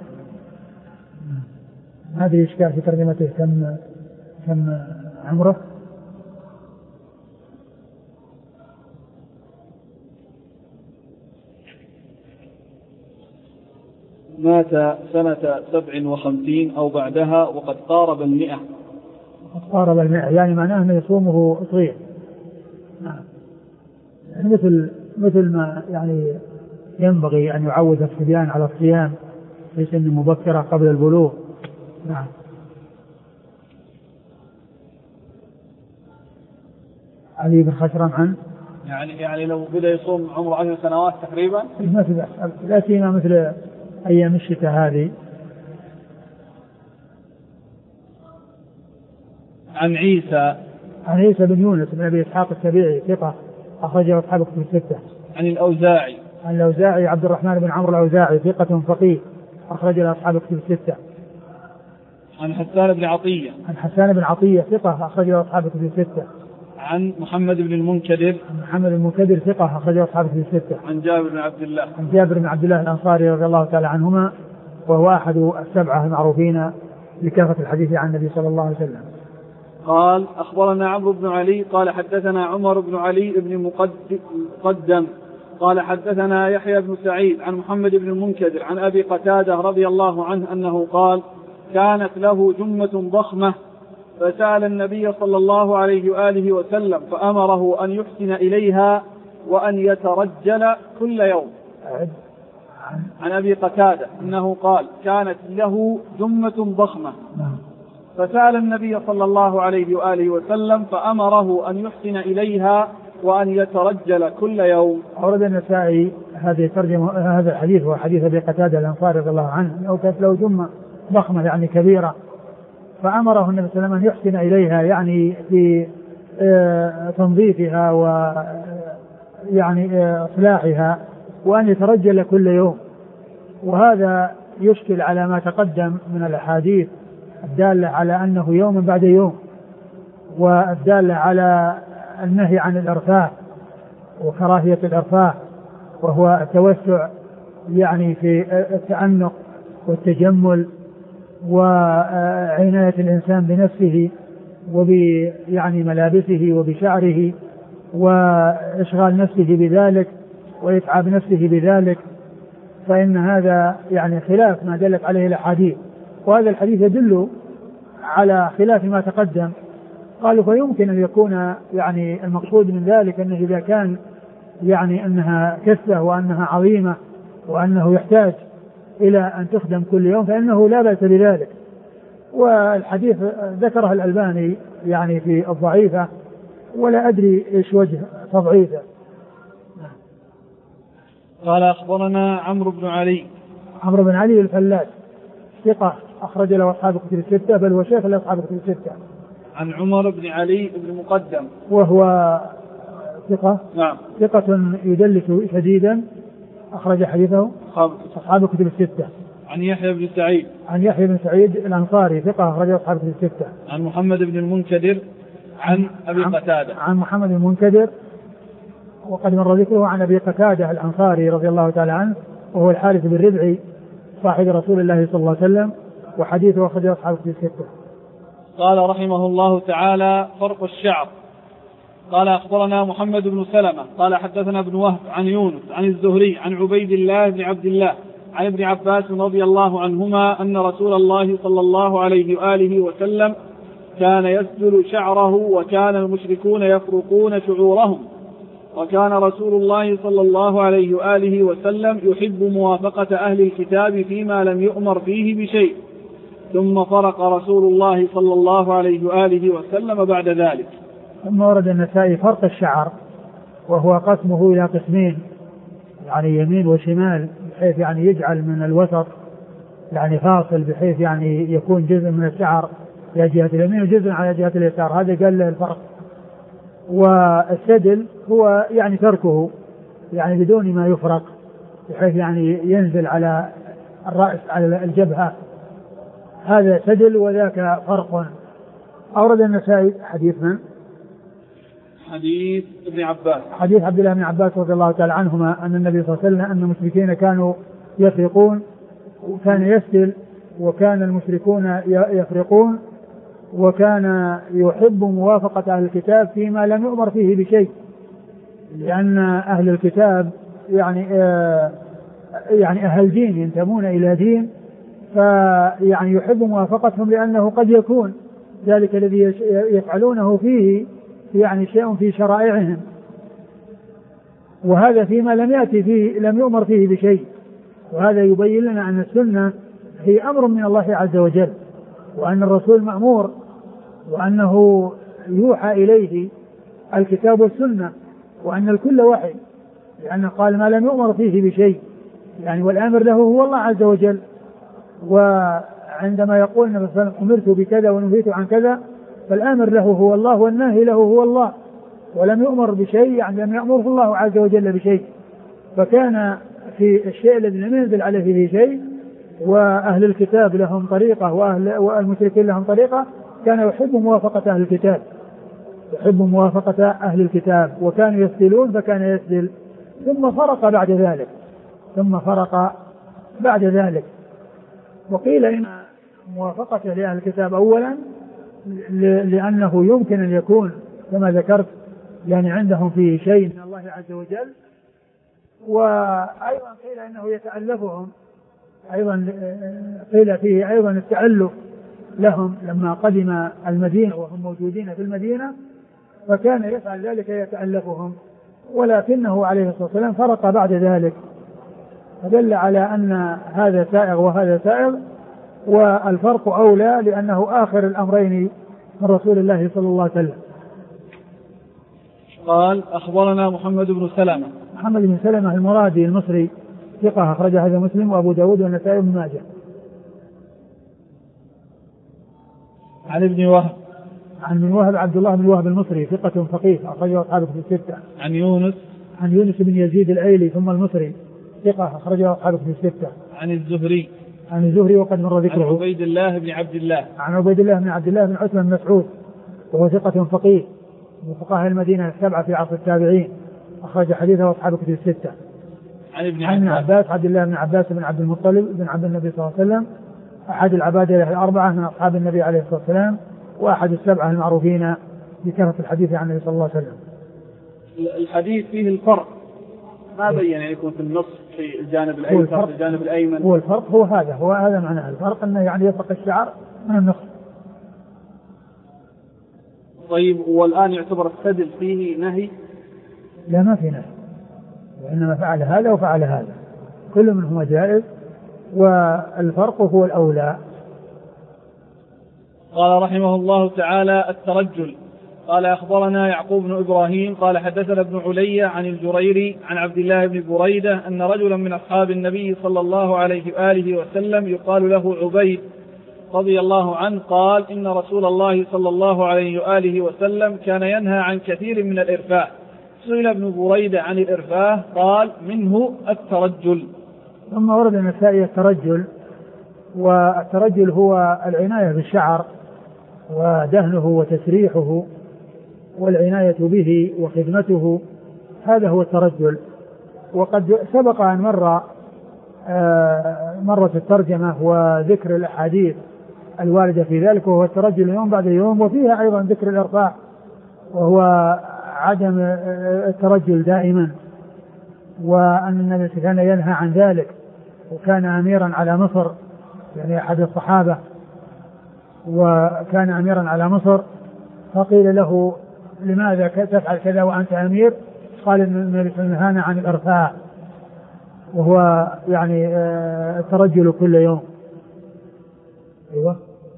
B: هذه إشكال في ترجمته كم عمره.
A: مات سنة 57 أو بعدها وقد قارب 100.
B: وقد قارب 100 يعني معناه أنه يصومه طويل. يعني مثل ما يعني ينبغي أن يعود الصبيان على الصيام في سن مبكرة قبل البلوغ. نعم. علي بن خشرم عن
A: يعني لو بدأ يصوم عمره 10 سنوات تقريبا
B: ما في بأس، لا سيما مثل أيام الشتاء هذه.
A: عن عيسى
B: بن يونس بن أبي إسحاق السبيعي ثقة أخرجه أصحاب الكتب الستة.
A: عن الأوزاعي
B: عبد الرحمن بن عمرو الأوزاعي ثقة فقيه أخرج أصحاب الكتب الستة.
A: عن حسان بن عطية
B: ثقة أخرج أصحاب الكتب الستة.
A: عن محمد بن المنكدر.
B: محمد بن المنكدر ثقة أخرجه أصحاب الكتب الستة.
A: عن جابر بن عبد الله.
B: عن جابر بن عبد الله الأنصاري رضي الله تعالى عنهما، وهو أحد السبعة المعروفين بكثرة الحديث عن النبي صلى الله عليه وسلم.
A: قال أخبرنا عمرو بن علي قال حدثنا عمر بن علي بن مقدم قال حدثنا يحيى بن سعيد عن محمد بن المنكدر عن أبي قتادة رضي الله عنه أنه قال كانت له جمة ضخمة فسأل النبي صلى الله عليه وآله وسلم فأمره أن يحسن إليها وأن يترجل كل يوم. عن أبي قتادة أنه قال كانت له جمة ضخمة فسأل النبي صلى الله عليه وآله وسلم فأمره أن يحسن إليها وأن يترجل كل يوم.
B: أورد النسائي هذه ترجمة هذا الحديث، هو حديث أبي قتادة الأنصاري رضي الله عنه أنه كانت له جمة ضخمة يعني كبيرة، فأمره النبي صلى الله عليه وسلم أن يحسن إليها يعني في تنظيفها ويعني إصلاحها وأن يترجل كل يوم. وهذا يشكل على ما تقدم من الأحاديث الدالة على أنه يوم بعد يوم، والدالة على النهي عن الإرفاع وكراهية الإرفاع، وهو التوسع يعني في التأنق والتجمل وعناية الإنسان بنفسه وبيعني ملابسه وبشعره وإشغال نفسه بذلك وإتعاب نفسه بذلك، فإن هذا يعني خلاف ما دلت عليه الأحاديث، وهذا الحديث يدل على خلاف ما تقدم. قالوا فيمكن أن يكون يعني المقصود من ذلك أنه إذا كان يعني أنها كثة وأنها عظيمة وأنه يحتاج إلى أن تخدم كل يوم فإنه لا بأس بذلك. والحديث ذكره الألباني يعني في الضعيفة، ولا أدري إيش وجه تضعيفه.
A: قال أخبرنا عمرو بن علي.
B: عمرو بن علي الفلاس ثقة أخرج له أصحاب الكتب الستة، بل هو شيخ لأصحاب الكتب الستة.
A: عن عمر بن علي بن مقدم
B: وهو ثقة.
A: نعم.
B: ثقة يدلس شديدا أخرج حديثه أصحاب الكتب الستة.
A: عن يحيى بن سعيد.
B: عن يحيى بن سعيد الأنصاري ثقة أخرج أصحاب الكتب الستة.
A: عن محمد بن المنكدر عن أبي قتادة.
B: عن محمد بن المنكدر وقد مر ذكره عن أبي قتادة الأنصاري رضي الله تعالى عنه، وهو الحارث بن ربعي صاحب رسول الله صلى الله عليه وسلم، وحديثه أخرج أصحاب الكتب الستة.
A: قال رحمه الله تعالى فرق الشعر. قال أخبرنا محمد بن سلمة قال حدثنا ابن وهب عن يونس عن الزهري عن عبيد الله بن عبد الله عن ابن عباس رضي الله عنهما أن رسول الله صلى الله عليه وآله وسلم كان يسدل شعره وكان المشركون يفرقون شعورهم، وكان رسول الله صلى الله عليه وآله وسلم يحب موافقة أهل الكتاب فيما لم يؤمر فيه بشيء، ثم فرق رسول الله صلى الله عليه وآله وسلم بعد ذلك.
B: ثم ورد النسائي فرق الشعر، وهو قسمه إلى قسمين يعني يمين وشمال، بحيث يعني يجعل من الوسط يعني فاصل بحيث يعني يكون جزء من الشعر على جهة اليمين وجزء على جهة اليسار، هذا قال له الفرق. والسدل هو يعني تركه يعني بدون ما يفرق بحيث يعني ينزل على الرأس على الجبهة، هذا سدل وذاك فرق. أورد النسائي حديث من؟
A: حديث ابن عباس،
B: حديث عبد الله بن عباس رضي الله تعالى عنهما أن النبي صلى الله عليه وسلم أن المشركين كانوا يفرقون وكان يسدل، وكان المشركون يفرقون، وكان يحب موافقة أهل الكتاب فيما لم يؤمر فيه بشيء، لأن أهل الكتاب يعني أهل دين ينتمون إلى دين، فيعني يحب موافقتهم لأنه قد يكون ذلك الذي يفعلونه فيه يعني شيء في شرائعهم، وهذا فيما لم يؤمر فيه بشيء. وهذا يبين لنا أن السنة هي أمر من الله عز وجل، وأن الرسول مأمور، وأنه يوحى إليه الكتاب والسنة، وأن الكل وحي، لأنه قال ما لم يؤمر فيه بشيء يعني، والآمر له هو الله عز وجل. وعندما يقول النبي صلى الله عليه وسلم أمرت بكذا ونهيت عن كذا، فالآمر له هو الله والناهي له هو الله، ولم يؤمر بشيء يعني لم يأمره الله عز وجل بشيء. فكان في الشيء الذي لم ينزل عليه فيه شيء، وأهل الكتاب لهم طريقة والمشركين لهم طريقة، كان يحب موافقة أهل الكتاب. يحب موافقة أهل الكتاب، وكانوا يسدلون فكان يسدل، ثم فرق بعد ذلك. وقيل إن موافقته لأهل الكتاب أولا لأنه يمكن أن يكون كما ذكرت يعني عندهم فيه شيء من الله عز وجل، وأيضا قيل إنه يتألفهم، أيضا قيل فيه أيضا التألف لهم لما قدم المدينة وهم موجودين في المدينة، فكان يفعل ذلك يتألفهم، ولكنه عليه الصلاة والسلام فرق بعد ذلك، فدل على أن هذا سائغ وهذا سائغ، والفرق أولى لأنه آخر الأمرين من رسول الله صلى الله عليه وسلم.
A: قال أخبرنا محمد بن
B: سلمة المرادي المصري ثقة أخرج هذا مسلم وأبو داود والنسائي وابن ماجه.
A: عن ابن وهب
B: عبد الله بن وهب المصري ثقة فقيه أخرجه أصحابه في الستة.
A: عن يونس
B: بن يزيد الأيلي ثم المصري ثقة أخرجه أصحابه في الستة. عن الزهري وقد مر ذكره.
A: عن عبيد الله بن عبد الله بن عثمان بن مسعود وهو ثقة فقيه من فقهاء المدينة السبعة في عصر التابعين أخرج حديثه أصحابه في الستة. عن ابن
B: عباس عبد الله بن عباس بن عبد المطلب بن عبد النبي صلى الله عليه وسلم أحد العبادة الأربعة من أصحاب النبي عليه الصلاة والسلام وأحد السبعة المعروفين بكثرة الحديث عن النبي صلى الله عليه وسلم.
A: الحديث فيه الفرق ما بين يعني يكون في النص في الجانب الأيسر في الجانب الأيمن.
B: هو الفرق هو هذا معناه الفرق أنه يعني يفرق الشعر من النص.
A: طيب والآن يعتبر السدل فيه نهي؟
B: لا ما في نهي، وإنما فعل هذا وفعل هذا كل منهما جائز، والفرق هو الأولى.
A: قال رحمه الله تعالى الترجل. قال أخبرنا يعقوب بن إبراهيم قال حدثنا ابن علي عن الجريري عن عبد الله بن بريدة أن رجلا من أصحاب النبي صلى الله عليه وآله وسلم يقال له عبيد رضي الله عنه قال إن رسول الله صلى الله عليه وآله وسلم كان ينهى عن كثير من الإرفاء. سئل ابن بريدة عن الإرفاء قال منه الترجل.
B: ثم ورد النسائي الترجل، والترجل هو العناية بالشعر ودهنه وتسريحه والعناية به وخدمته، هذا هو الترجل. وقد سبق أن مرت الترجمة وذكر الأحاديث الواردة في ذلك، وهو الترجل يوم بعد يوم، وفيها أيضا ذكر الإرفاع وهو عدم الترجل دائما، وأن النبي كان ينهى عن ذلك، وكان أميرا على مصر يعني أحد الصحابة، وكان أميرا على مصر، فقيل له لماذا تفعل كذا وأنت أمير؟ قال إن النبي نهانا عن الإرفاع، وهو يعني الترجل كل يوم. أيوة.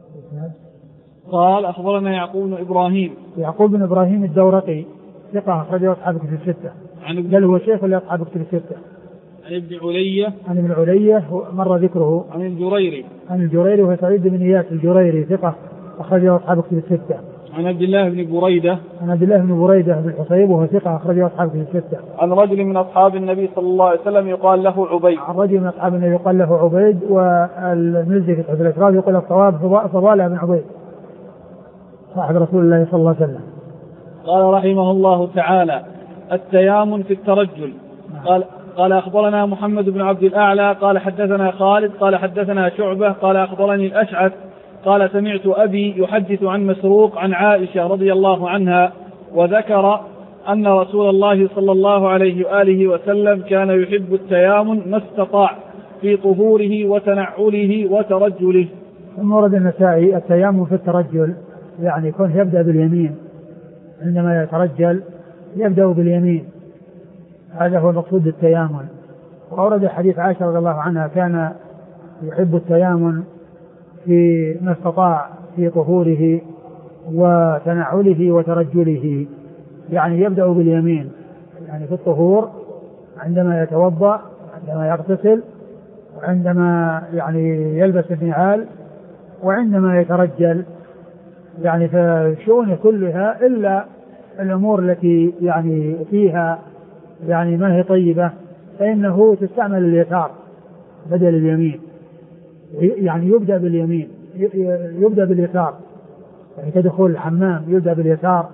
A: قال أخبرنا يعقوب بن إبراهيم
B: الدورقي ثقة أخرجه أصحاب كتب الستة. قال هو شيخ ولا أصحاب كتب الستة؟ عن ابن علية مر ذكره. عن الجريري وهو سعيد بن إياس الجريري ثقة أخرجه أصحاب كتب الستة.
A: عن عبد الله بن بريدة بن الحصيب وهو ثقة أخرجه أصحاب كتب الستة. عن رجل من أصحاب النبي صلى الله عليه وسلم يقال له عبيد. والمزي في حديث الإشراف يقول الصواب فضالة بن عبيد صاحب رسول الله صلى الله عليه وسلم. قال رحمه الله تعالى التيامن في الترجل. قال أخبرنا محمد بن عبد الأعلى قال حدثنا خالد قال حدثنا شعبة قال أخبرني الأشعث قال سمعت أبي يحدث عن مسروق عن عائشة رضي الله عنها وذكر أن رسول الله صلى الله عليه وآله وسلم كان يحب التيامن ما استطاع في طهوره وتنعله وترجله.
B: ثم ورد النسائي التيامن في الترجل، يعني يكون يبدأ باليمين، عندما يترجل يبدأ باليمين، هذا هو مقصود التيامن. وأورد حديث عائشة رضي الله عنها كان يحب التيامن في ما استطاع في طهوره وتنعله وترجله، يعني يبدأ باليمين، يعني في الطهور عندما يتوضأ، عندما يغتسل، وعندما يعني يلبس النعال، وعندما يترجل، يعني فالشؤون كلها إلا الأمور التي يعني فيها يعني ما هي طيبة فإنه تستعمل اليسار بدل اليمين، يعني يبدأ باليمين، يبدأ باليسار، يعني كدخول الحمام يبدأ باليسار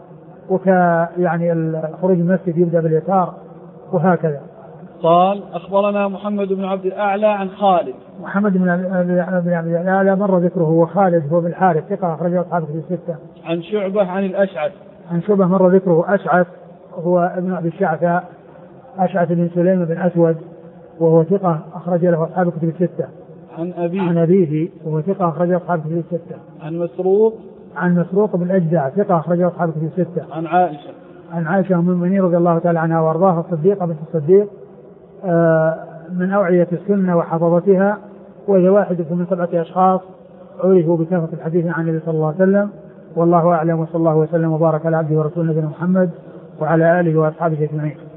B: يعني خروج المسجد يبدأ باليسار وهكذا.
A: قال أخبرنا محمد بن عبد الأعلى عن خالد.
B: محمد بن عبد الأعلى مر ذكره، هو خالد هو بالحارث ثقة أخرجه أصحاب الكتب الستة.
A: عن شعبة عن الأشعث.
B: عن شعبة مر ذكره. أشعث هو ابن أبي الشعثاء، أشعث بن سليم بن أسود، وهو ثقة أخرج له أصحاب الكتب الستة. عن أبيه وهو ثقة أخرج له أصحاب الكتب الستة. عن مسروق بن أجدع ثقة أخرج له أصحاب الكتب الستة. عن عائشة أم المؤمنين رضي الله تعالى عنها وأرضاها الصديقة بنت الصديق من أوعية السنة وحفظتها، وهي واحدة من 7 أشخاص عرفوا بكثرة الحديث عن النبي صلى الله عليه وسلم. والله أعلم، وصلى الله وسلم وبارك على عبده ورسوله نبينا محمد وعلى آله وأصحابه أجمعين.